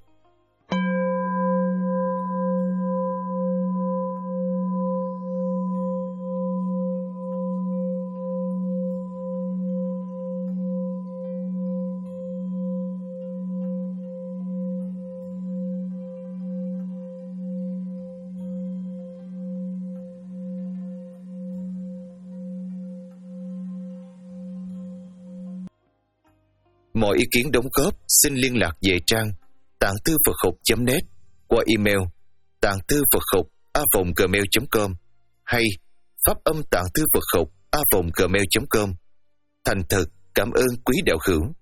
Mọi ý kiến đóng góp xin liên lạc về trang tạng thư Phật học chấm net qua email tạng thư Phật học a vòng gmail chấm com hay pháp âm tạng thư Phật học a vòng gmail chấm com. Thành thật cảm ơn quý đạo hữu.